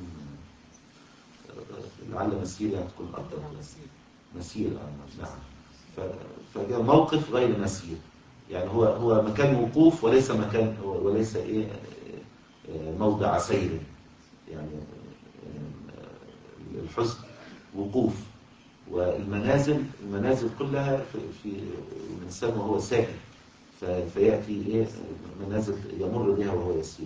لعل مسير يعني تكون أفضل مسير آه نعم. فده موقف غير مسير، يعني هو هو مكان وقوف وليس مكان وليس ايه موضع سير، يعني الحزن وقوف، والمنازل المنازل كلها في, في الانسان وهو ساكن، فياتي ايه منازل يمر بها وهو يسير.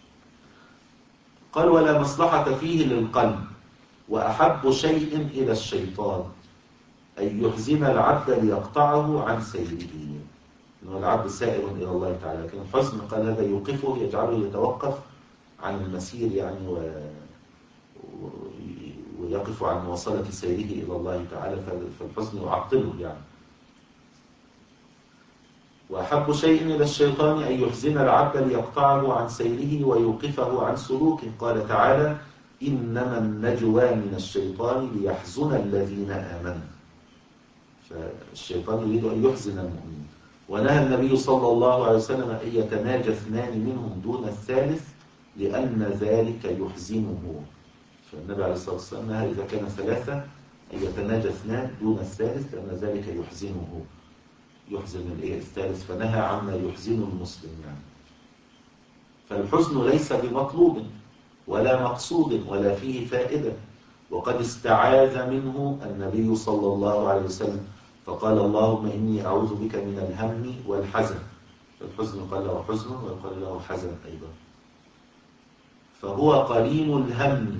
قال ولا مصلحة فيه للقلب، وأحب شيء إلى الشيطان أن يحزن العبد ليقطعه عن سيره، إنه العبد سائر إلى الله تعالى، لكن الحزن قال هذا يوقفه يجعله يتوقف عن المسير يعني و... و... ويقف عن مواصلة سيره إلى الله تعالى، فالحزن يعطله يعني. وأحب شيء إلى الشيطان أن يحزن العبد ليقطعه عن سيره ويوقفه عن سلوكه، قال تعالى إنما النجوى من الشيطان ليحزن الذين آمنوا، فالشيطان يريد أن يحزن المؤمنين. ونهى النبي صلى الله عليه وسلم أن يتناجى اثنان منهم دون الثالث لأن ذلك يحزنه، فالنبي عليه الصلاة والسلام نهى إذا كان ثلاثة أن يتناجى اثنان دون الثالث لأن ذلك يحزنه، يحزن الإيه الثالث، فنهى عما يحزن المسلم يعني. فالحزن ليس بمطلوب ولا مقصود ولا فيه فائدة، وقد استعاذ منه النبي صلى الله عليه وسلم فقال اللهم إني أعوذ بك من الهم والحزن، الحزن قال له حزن ويقال له حزن أيضا، فهو قليل الهم،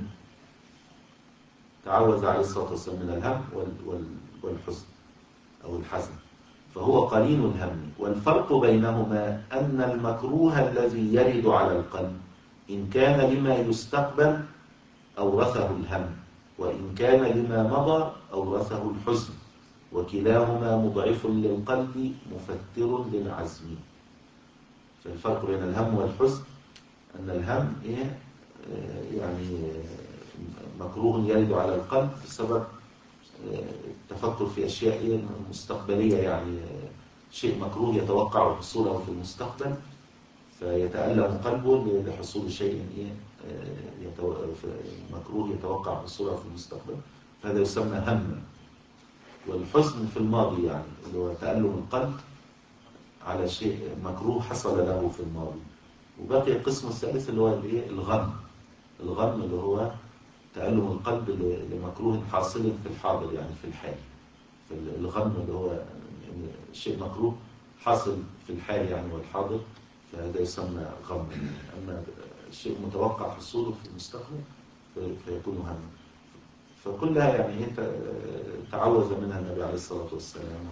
تعوذ عليه الصلاة والسلام من الهم والحزن أو الحزن، فهو قليل الهم. والفرق بينهما أن المكروه الذي يرد على القلب إن كان لما يستقبل أورثه الهم، وإن كان لما مضى أورثه الحزن، وكلاهما مضعف للقلب مفتر للعزم. فالفرق بين الهم والحزن أن الهم إيه يعني مكروه يرد على القلب بسبب التفكر في أشياء مستقبلية، يعني شيء مكروه يتوقع حصوله في المستقبل فيتألم قلبه لحصول شيء إيه يتو... مكروه يتوقع حصوله في المستقبل، فهذا يسمى هما. والحزن في الماضي يعني اللي هو تألم القلب على شيء مكروه حصل له في الماضي. وباقي القسم الثالث اللي هو الايه الغم. الغم اللي هو تألم القلب لمكروه حاصل في الحاضر يعني في الحال. الغم اللي هو شيء مكروه حاصل في الحال يعني والحاضر، فهذا يسمى غم. أما شيء متوقع حصوله في المستقبل فيكون هما. فكلها يعني تعوذ منها النبي عليه الصلاة والسلام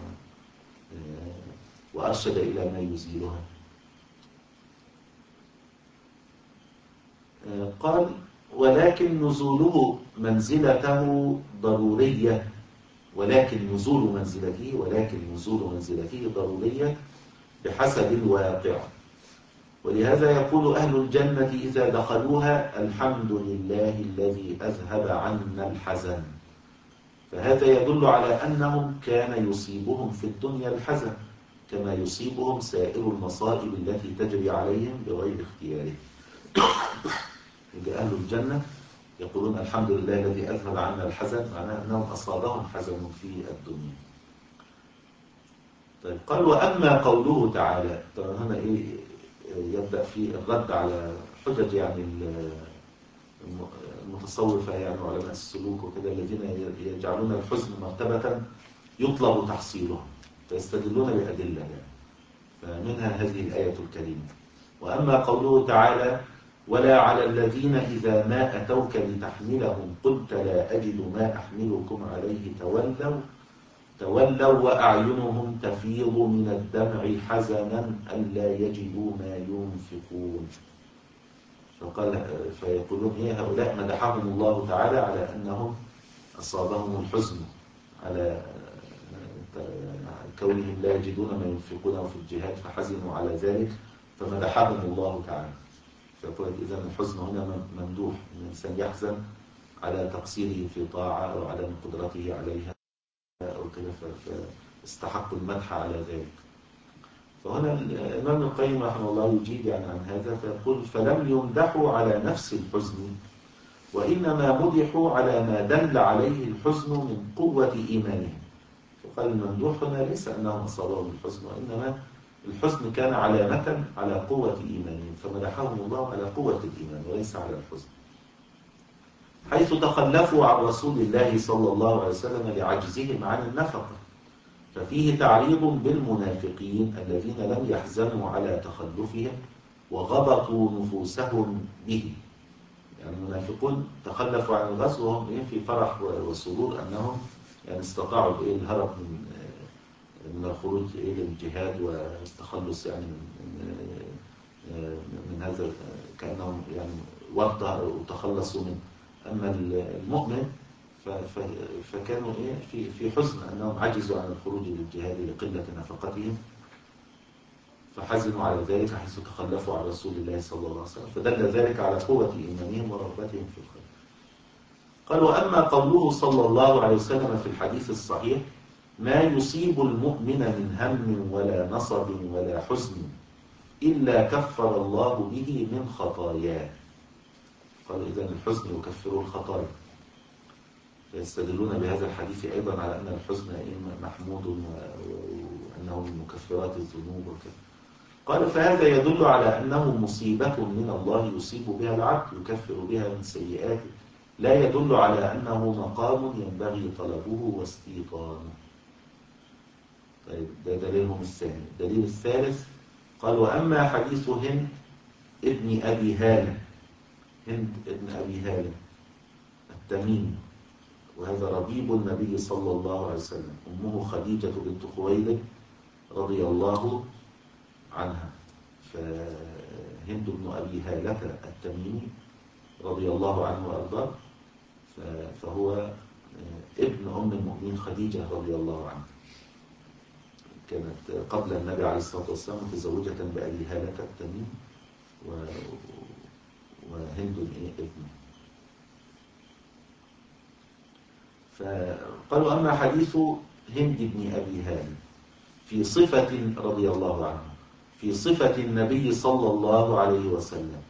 وأرشد إلى ما يزيلها. قال ولكن نزوله منزلته ضرورية ولكن نزول منزلته ولكن نزول منزلته ضرورية بحسب الواقع. ولهذا يقول أهل الجنة إذا دخلوها الحمد لله الذي أذهب عنا الحزن. فهذا يدل على أنهم كان يصيبهم في الدنيا الحزن كما يصيبهم سائر المصائب التي تجري عليهم بغير اختياره. يجي أهل الجنة يقولون الحمد لله الذي أذهب عنا الحزن، معناه أنهم أصابهم حزن في الدنيا. طيب قال وأما قوله تعالى، طبعا هنا إيه يبدأ في الرد على حجج يعني المتصوفة يعني وعلماء السلوك وكذا الذين يجعلون الحزن مرتبة يطلب تحصيلها فيستدلون بأدلة يعني. فمنها هذه الآية الكريمة. وأما قوله تعالى ولا على الذين إذا ما أتوك لتحملهم قلت لا أجد ما أحملكم عليه تولوا تولوا وأعينهم تفيض من الدمع حزنا ألا يجدوا ما ينفقون. فقال فيقولون إيه هؤلاء مدحهم الله تعالى على أنهم أصابهم الحزن على كونهم لا يجدون ما ينفقونه في الجهاد فحزنوا على ذلك فمدحهم الله تعالى. فيقول إذا الحزن هنا ممدوح، الإنسان يحزن على تقصيره في طاعة أو عدم قدرته عليها أو كذا فاستحق المدح على ذلك. فهنا الإمام ابن القيم رحمه الله يجيب يعني عن هذا فيقول فلم يمدحوا على نفس الحزن وإنما مدحوا على ما دل عليه الحزن من قوة إيمانهم. فقال الممدوح هنا ليس أنهم أصابهم الحزن وإنما الحزن كان علامة على قوة إيمانهم فمدحهم الله على قوة الإيمان وليس على الحزن، حيث تخلفوا عن رسول الله صلى الله عليه وسلم لعجزهم عن النفقة. ففيه تعريض بالمنافقين الذين لم يحزنوا على تخلفهم وغبطوا نفوسهم به. يعني المنافقون تخلفوا عن الغزو وهم في فرح وسرور أنهم يعني استطاعوا الهرب من من الخروج إلى الجهاد والتخلص يعني من, من هذا كأنهم يعني وتخلصوا منه. أما المؤمن فكانوا إيه في في حزن أنهم عجزوا عن الخروج للجهاد لقلة نفقتهم فحزنوا على ذلك حيث تخلفوا عن رسول الله صلى الله عليه وسلم فدل ذلك على قوة إيمانهم ورغبتهم في الخير. قال وأما قوله صلى الله عليه وسلم في الحديث الصحيح ما يصيب المؤمن من هم ولا نصب ولا حزن إلا كفر الله به من خطاياه. قالوا إذن الحزن يكفر الخطايا، فيستدلون بهذا الحديث أيضا على أن الحزن محمود وأنه من مكفرات الذنوب وكذا. قال فهذا يدل على أنه مصيبة من الله يصيب بها العبد يكفر بها من سيئاته، لا يدل على أنه مقام ينبغي طلبه واستيطانه. طيب ده دليلهم الثاني. الدليل الثالث قال وأما حديث هند ابن أبي هالة، هند ابن أبي هالة التميمي وهذا ربيب النبي صلى الله عليه وسلم، أمه خديجة بنت خويلد رضي الله عنها. فهند بن أبي هالة التميمي رضي الله عنه وأرضاه فهو ابن أم المؤمنين خديجة رضي الله عنها، كانت قبل النبي عليه الصلاة والسلام متزوجة بأبي هالة التميمي وهند ابنه. فقالوا أما حديث هند بن أبي هالة في صفة رضي الله عنه في صفة النبي صلى الله عليه وسلم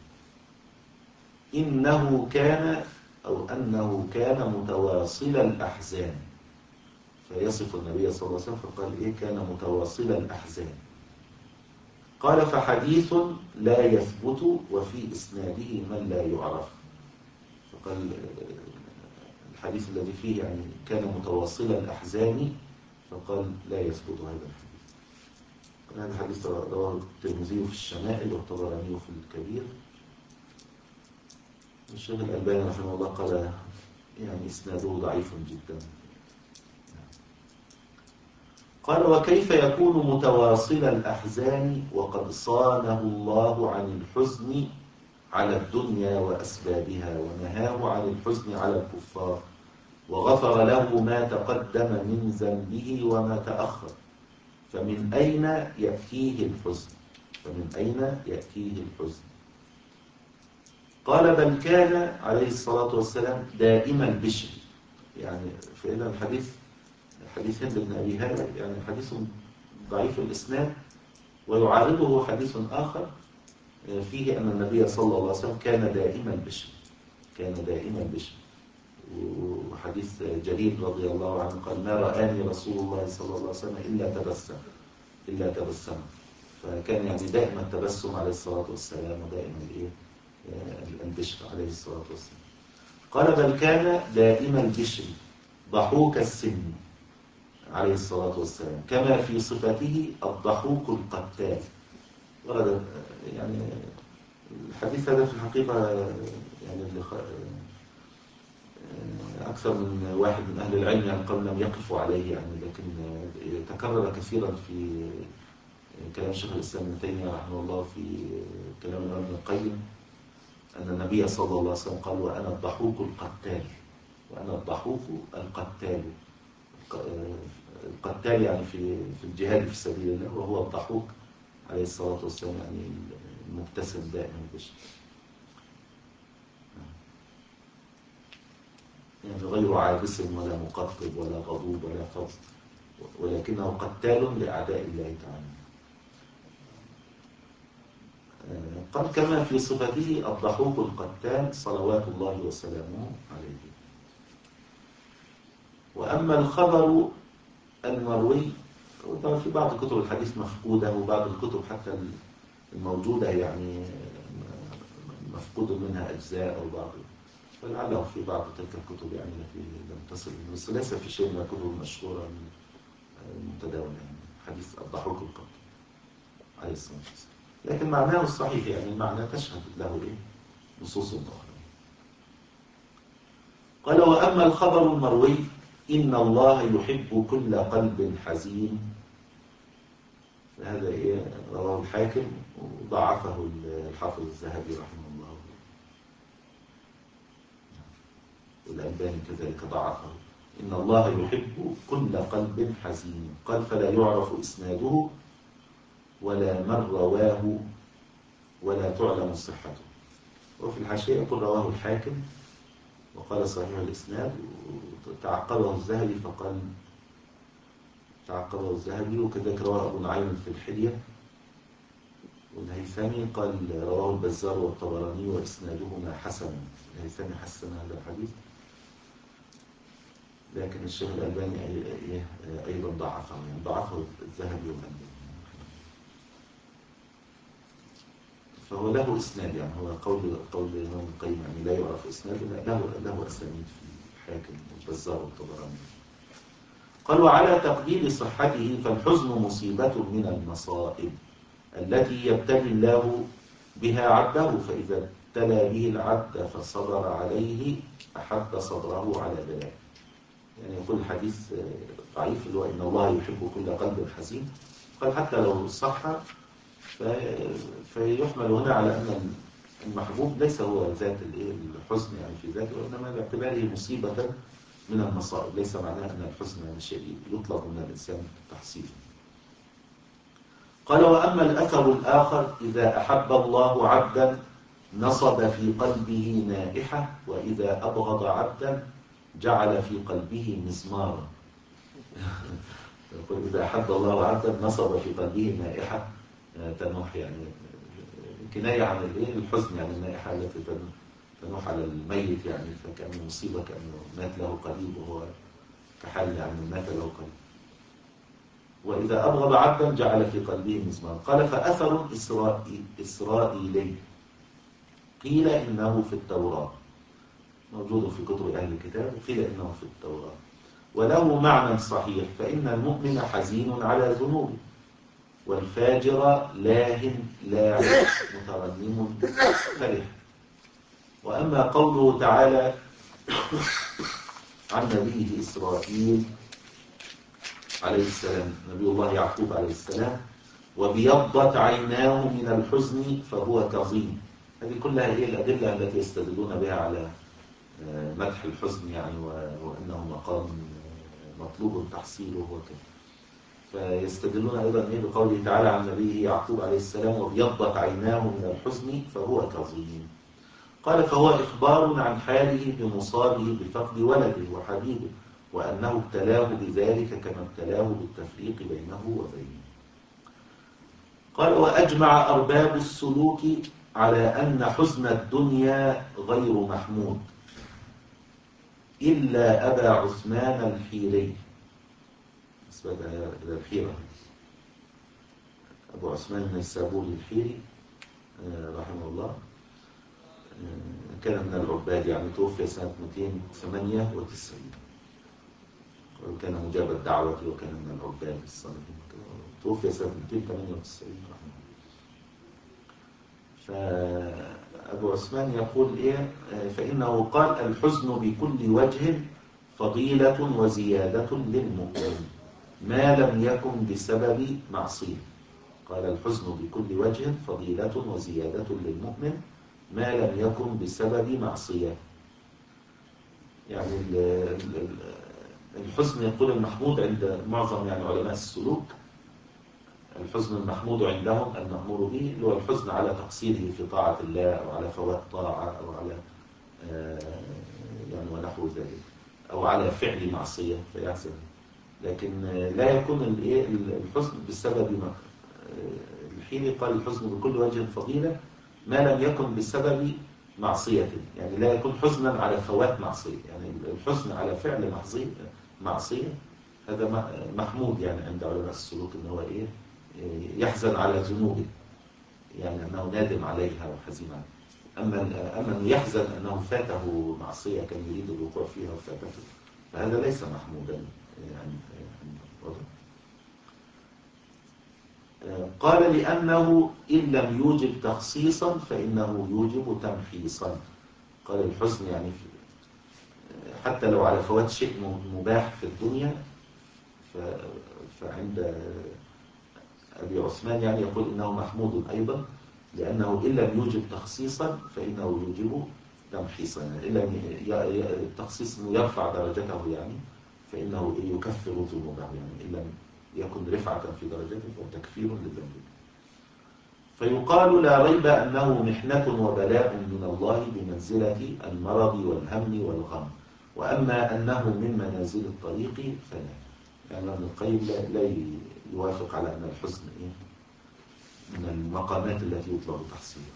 إنه كان أو أنه كان متواصل الأحزان، فيصف النبي صلى الله عليه وسلم فقال إيه كان متواصل الأحزان. قال فحديث لا يثبت وفي إسناده من لا يعرف. فقال الحديث الذي فيه يعني كان متواصل الأحزان فقال لا يثبت هذا الحديث. هذا الحديث رواه الترمذي في الشمائل والطبراني في الكبير. الشيخ الألباني رحمه الله قال يعني إسناده ضعيف جدا. قال وكيف يكون متواصل الأحزان وقد صانه الله عن الحزن على الدنيا وأسبابها ونهاه عن الحزن على الكفار وغفر له ما تقدم من ذنبه وما تأخر، فمن أين يأتيه الحزن فمن أين يأتيه الحزن قال بل كان عليه الصلاة والسلام دائم البشر. يعني في الحديث حديث هند بن أبي هالة يعني حديث ضعيف الإسناد، ويعارضه حديث آخر فيه أن النبي صلى الله عليه وسلم كان دائم البشر كان دائم البشر. وحديث جرير رضي الله عنه قال ما رآني رسول الله صلى الله عليه وسلم إلا تبسم إلا تبسم فكان يعني دائما التبسم عليه الصلاة والسلام ودائما الإيه البشر عليه الصلاة والسلام. قال بل كان دائم البشر ضحوك السن عليه الصلاة والسلام كما في صفته الضحوك القتال. ورد يعني الحديث هذا في الحقيقة يعني أكثر من واحد من أهل العلم يعني قال لم يقفوا عليه يعني، لكن تكرر كثيرا في كلام شيخ الإسلام ابن تيمية رحمه الله في كلام الإمام ابن القيم أن النبي صلى الله عليه وسلم قال وأنا الضحوك القتال وأنا الضحوك القتال. القتال يعني في في الجهاد في سبيل الله، وهو الضحوك عليه الصلاة والسلام يعني المبتسم دائما البشر يعني غير عابس ولا مقطب ولا غضوب ولا فضل، ولكنه قتال لأعداء الله تعالى. قال كما في صفته الضحوك القتال صلوات الله وسلامه عليه. وأما الخبر المروي وطبعا في بعض كتب الحديث مفقودة وبعض الكتب حتى الموجودة يعني مفقود منها أجزاء أو بعض، فلعله في بعض تلك الكتب يعني التي لم تصل، بس ليس في شيء من الكتب المشهورة المتداولة يعني حديث الضحوك القتال عليه الصلاة والسلام، لكن معناه الصحيح يعني المعنى تشهد له إيه نصوص أخرى. قال وأما الخبر المروي إن الله يحب كل قلب حزين، فهذا إيه رواه الحاكم وضعفه الحافظ الذهبي رحمه الله، والألباني كذلك ضعفه. إن الله يحب كل قلب حزين قال فلا يعرف إسناده ولا من رواه ولا تعلم صحته. وفي الحاشية يقول رواه الحاكم وقال صحيح الإسناد، وتعقبه الذهبي فقال تعقبه الذهبي وكذلك رواه أبو نعيم في الحلية، والهيثمي قال رواه البزار والطبراني وإسنادهما حسن. الهيثمي حسن هذا الحديث، لكن الشيخ الألباني أيضا ضعفه يعني ضعفه الذهبي والألباني، فهو له إسناد يعني هو قول قول الإمام القيم يعني لا يعرف إسناده، له له أسانيد في الحاكم والبزار والطبراني. قال وعلى تقدير صحته فالحزن مصيبة من المصائب التي يبتلي الله بها عبده، فإذا ابتلى به العبد فصبر عليه أحب صبره على بلائه. يعني يقول الحديث ضعيف اللي هو إن الله يحب كل قلب حزين، قال حتى لو صح فيحمل هنا على أن المحبوب ليس هو ذات الحزن يعني في ذاته، وإنما باعتباره مصيبة من المصائب، ليس معناه أن الحزن يعني شيء يطلب من الإنسان تحصيله. قال وأما الأثر الآخر إذا أحب الله عبدا نصب في قلبه نائحة، وإذا أبغض عبدا جعل في قلبه مزمارا. يقول إذا أحب الله عبدا نصب في قلبه نائحة، تنوح يعني كناية عن الايه الحزن، يعني النائحة التي تنوح على الميت، يعني فكأنه مصيبة، كأنه مات له قريب، وهو كحال يعني مات له قريب. وإذا أبغض عبدا جعل في قلبه مزمارا. قال فأثر إسرائيل إسرائيلي قيل إنه في التوراة، موجود في كتب أهل الكتاب، وقيل إنه في التوراة، وله معنى صحيح، فإن المؤمن حزين على ذنوبه، والفاجر لاهٍ لاعب مترنم فرح. وأما قوله تعالى عن نبيه إسرائيل عليه السلام، نبي الله يعقوب عليه السلام، وبيضت عيناه من الحزن فهو كظيم، هذه كلها هي الأدلة التي يستدلون بها على مدح الحزن، يعني وأنه مقام مطلوب تحصيله وكذا. فيستدلون أيضا بقوله تعالى عن نبيه يعقوب عليه السلام وبيضت عيناه من الحزن فهو كظيم. قال فهو إخبار عن حاله بمصابه بفقد ولده وحبيبه، وأنه ابتلاه بذلك كما ابتلاه بالتفريق بينه وبينه. قال وأجمع أرباب السلوك على أن حزن الدنيا غير محمود إلا أبا عثمان الحيري، نسبة إلى الحيرة، أبو عثمان النيسابوري الحيري رحمه الله، كان من العباد، يعني توفي سنة مئتين وثمانية وتسعين، وكان مجاب الدعوة وكان من العباد الصالحين، توفي سنة مئتين وثمانية وتسعين رحمه الله. فأبو عثمان يقول إيه؟ فإنه قال الحزن بكل وجه فضيلة وزيادة للمؤمن ما لم يكن بسبب معصية. قال الحزن بكل وجه فضيلة وزيادة للمؤمن ما لم يكن بسبب معصية. يعني الحزن يقول المحمود عند معظم يعني علماء السلوك، الحزن المحمود عندهم المأمور به اللي هو الحزن على تقصيره في طاعة الله أو على فوات طاعة أو على يعني ونحو ذلك، أو على فعل معصية فيحزن. لكن لا يكون الحزن بسبب الحين قال الحزن بكل وجه فضيلة ما لم يكن بسبب معصية، يعني لا يكون حزنا على فوات معصية، يعني الحزن على فعل معصية هذا محمود يعني عند علماء السلوك، إن هو إيه يحزن على ذنوبه، يعني أنه نادم عليها وحزين عليها. أما أما أنه يحزن أنه فاته معصية كان يريد الوقوع فيها وفاتته، فهذا ليس محمودا يعني. قال لأنه إن لم يوجب تخصيصا فإنه يوجب تمحيصا. قال الحزن يعني حتى لو على فوات شيء مباح في الدنيا، فعند أبي عثمان يعني يقول إنه محمود أيضا، لأنه إن لم يوجب تخصيصا فإنه يوجب تمحيصا، يعني إن لم التخصيص يرفع درجته يعني فإنه يكفر ذنوبه، يعني إن لم يكن رفعة في درجته وتكفير للذنوب. فيقال لا ريب أنه محنة وبلاء من الله بمنزلة المرض والهم والغم، وأما أنه من منازل الطريق فلا. يعني ابن القيم لا, لا يوافق على أن الحزن إيه من المقامات التي يطلب تحصيلها.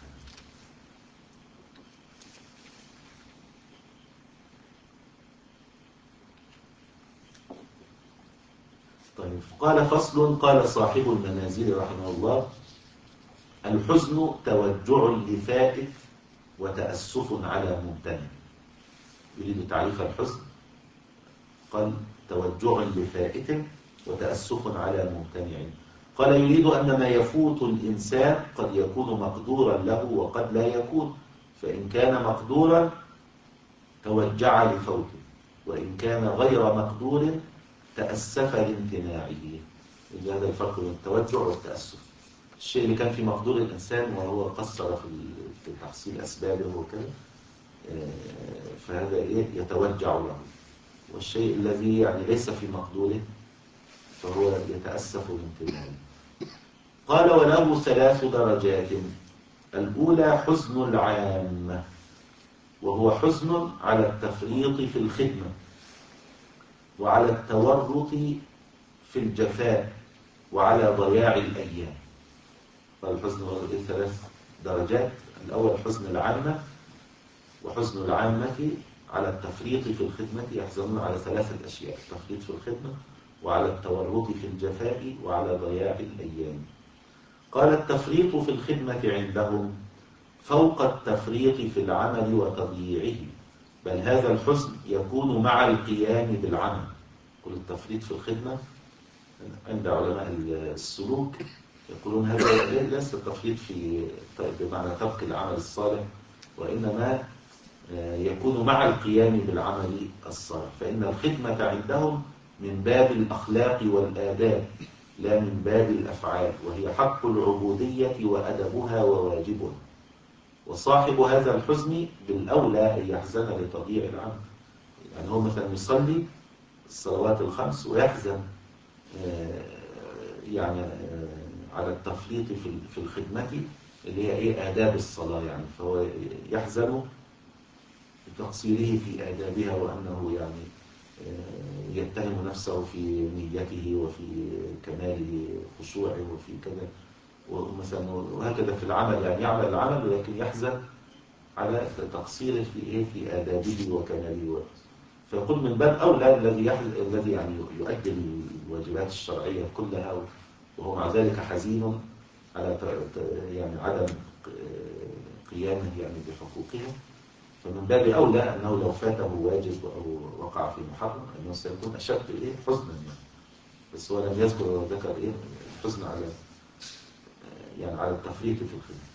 طيب قال فصل. قال صاحب المنازل رحمه الله الحزن توجع لفائت وتأسف على ممتنع. يريد تعريف الحزن، قال توجع لفائت وتأسف على ممتنع. قال يريد أن ما يفوت الإنسان قد يكون مقدورا له وقد لا يكون، فإن كان مقدورا توجع لفوته، وإن كان غير مقدور تأسف لامتناعه. هذا الفرق بين التوجع والتأسف. الشيء اللي كان في مقدور الإنسان وهو قصر في تحصيل أسبابه وكذا، فهذا إيه يتوجع له، والشيء الذي يعني ليس في مقدوره فهو يتأسف لامتناعه. قال وله ثلاث درجات. الأولى حزن العام، وهو حزن على التفريط في الخدمة وعلى التورط في الجفاء وعلى ضياع الأيام. فالحزن له إيه؟ ثلاث درجات. الأول حزن العامة، وحزن العامة على التفريط في الخدمة يحزنون على ثلاثة أشياء: التفريط في الخدمة، وعلى التورط في الجفاء، وعلى ضياع الأيام. قال التفريط في الخدمة عندهم فوق التفريط في العمل وتضييعه، بل هذا الحزن يكون مع القيام بالعمل. كل التفريط في الخدمة عند علماء السلوك يقولون هذا ليس التفريط في بمعنى ترك العمل الصالح، وإنما يكون مع القيام بالعمل الصالح، فإن الخدمة عندهم من باب الأخلاق والآداب لا من باب الأفعال، وهي حق العبودية وأدبها وواجبها. وصاحب هذا الحزن بالأولى أن يحزن لتضييع العمل. يعني هو مثلا يصلي الصلوات الخمس ويحزن يعني على التفريط في الخدمة اللي هي ايه آداب الصلاة، يعني فهو يحزن بتقصيره في آدابها، وأنه يعني يتهم نفسه في نيته وفي كمال خشوعه وفي كذا ومثلا، وهكذا في العمل، يعني يعمل العمل ولكن يحزن على تقصيره في ايه في آدابه وكماله. فيقول من باب أولى الذي الذي يعني يؤدي الواجبات الشرعية كلها وهو مع ذلك حزين على يعني عدم قيامه يعني بحقوقها، فمن باب أولى أنه لو فاته واجب أو وقع في محرم أنه سيكون أشد إيه حزنا يعني. بس هو لم يذكر وذكر إيه الحزن على يعني على التفريط في الخدمة.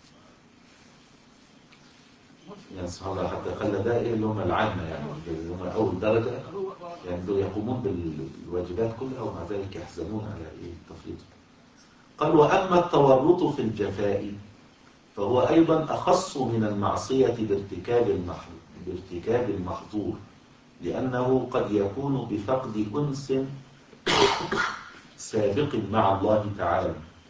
يعني سبحان الله حتى خلى ده إيه اللي هم العامة، يعني اللي هم أول درجة، يعني دول يقومون بالواجبات كلها ومع ذلك يحزنون على إيه التفريط. قال وأما التورط في الجفاء فهو أيضا أخص من المعصية بارتكاب المحظور بارتكاب المحظور لأنه قد يكون بفقد أنس سابق مع الله تعالى.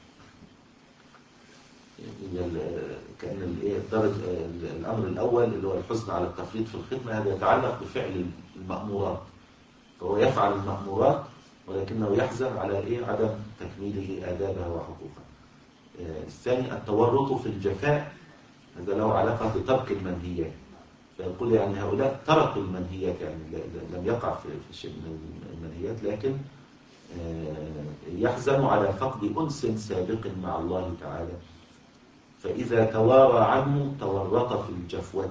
كأن الدرجة الأمر الأول اللي هو الحزن على التفريط في الخدمة هذا يتعلق بفعل المأمورات، فهو يفعل المأمورات ولكنه يحزن على إيه عدم تكميله آدابها وحقوقها. الثاني التورط في الجفاء، هذا له علاقة بترك المنهيات، فيقول يعني هؤلاء تركوا المنهيات، يعني لم يقع في شيء من المنهيات، لكن يحزن على فقد أنس سابق مع الله تعالى، فإذا توارى عنه تورط في الجفوة،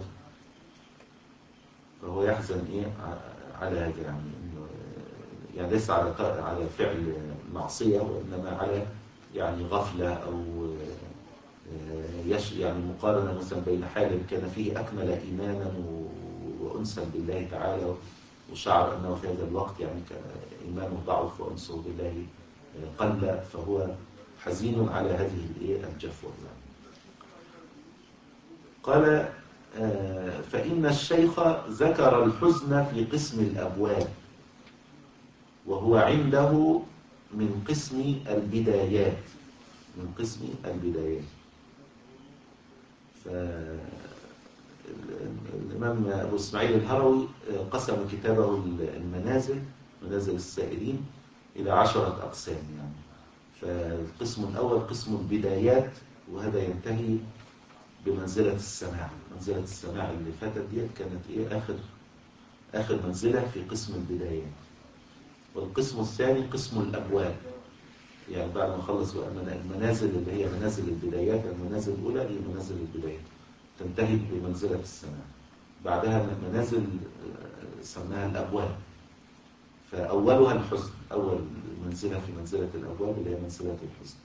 فهو يحزن إيه على هذا، يعني يعني ليس على على فعل معصية، وإنما على يعني غفلة أو يش يعني مقارنة مثلا بين حال كان فيه أكمل إيمانا وأنسا بالله تعالى وشعر أنه في هذا الوقت يعني كان إيمانه ضعف وأنسه بالله قل، فهو حزين على هذه الجفوة. قال فإن الشيخ ذكر الحزن في قسم الأبواب، وهو عنده من قسم البدايات من قسم البدايات فالإمام أبو إسماعيل الهروي قسم كتابه المنازل منازل السائلين إلى عشرة أقسام يعني. فالقسم الأول قسم البدايات، وهذا ينتهي بمنزلة السماع. منزلة السماع اللي فاتت ديت كانت إيه آخر آخر منزلة في قسم البدايات. والقسم الثاني قسم الأبواب، يعني بعد ما نخلص بقى المنازل اللي هي منازل البدايات، المنازل الأولى هي منازل البدايات تنتهي بمنزلة السماع، بعدها منازل سماها الأبواب، فأولها الحزن، أول منزلة في منزلة الأبواب اللي هي منزلة الحزن.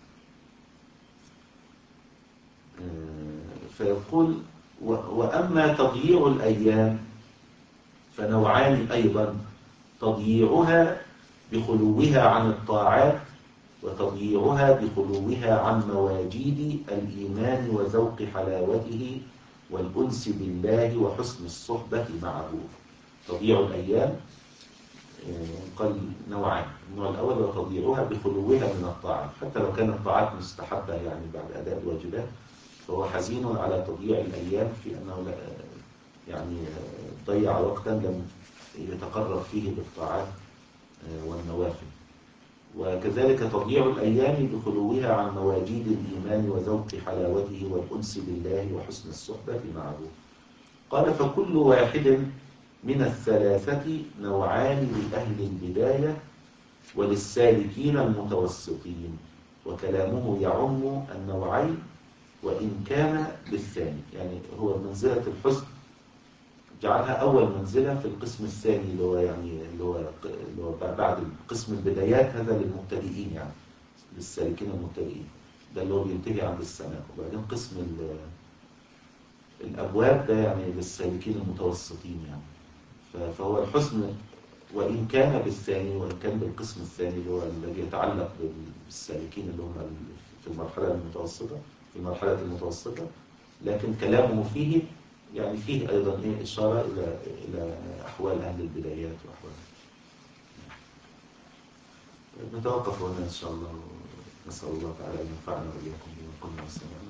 فيقول وأما تضييع الأيام فنوعان أيضا: تضييعها بخلوها عن الطاعات، وتضييعها بخلوها عن مواجيد الإيمان وذوق حلاوته والأنس بالله وحسن الصحبة معه. تضييع الأيام قال نوعان: النوع الأول هو تضييعها بخلوها من الطاعات، حتى لو كانت الطاعات مستحبة يعني بعد أداء الواجبات، فهو حزين على تضييع الأيام في أنه يعني ضيع وقتا لم يتقرب فيه بالطاعات والنوافل. وكذلك تضييع الأيام بخلوها عن مواجيد الإيمان وذوق حلاوته والأنس بالله وحسن الصحبة معه. قال فكل واحد من الثلاثة نوعان لأهل البداية وللسالكين المتوسطين، وكلامه يعم النوعين وإن كان بالثاني. يعني هو منزلة الحسن جعلها أول منزلة في القسم الثاني اللي هو يعني اللي هو اللي هو بعد قسم البدايات، هذا للمبتدئين يعني للسالكين المبتدئين، ده اللي هو بينتهي عند السماء. وبعدين قسم الأبواب ده يعني للسالكين المتوسطين يعني. فهو الحسن وإن كان بالثاني، وإن كان بالقسم الثاني اللي هو الذي يتعلق بالسالكين اللي هم في المرحلة المتوسطة في المرحلة المتوسطة، لكن كلامه فيه يعني فيه أيضا إيه إشارة إلى إلى أحوال أهل البدايات وأحوال. نتوقف هنا إن شاء الله، نسأل الله تعالى أن ينفعنا وإياكم بما قلنا وسمعنا.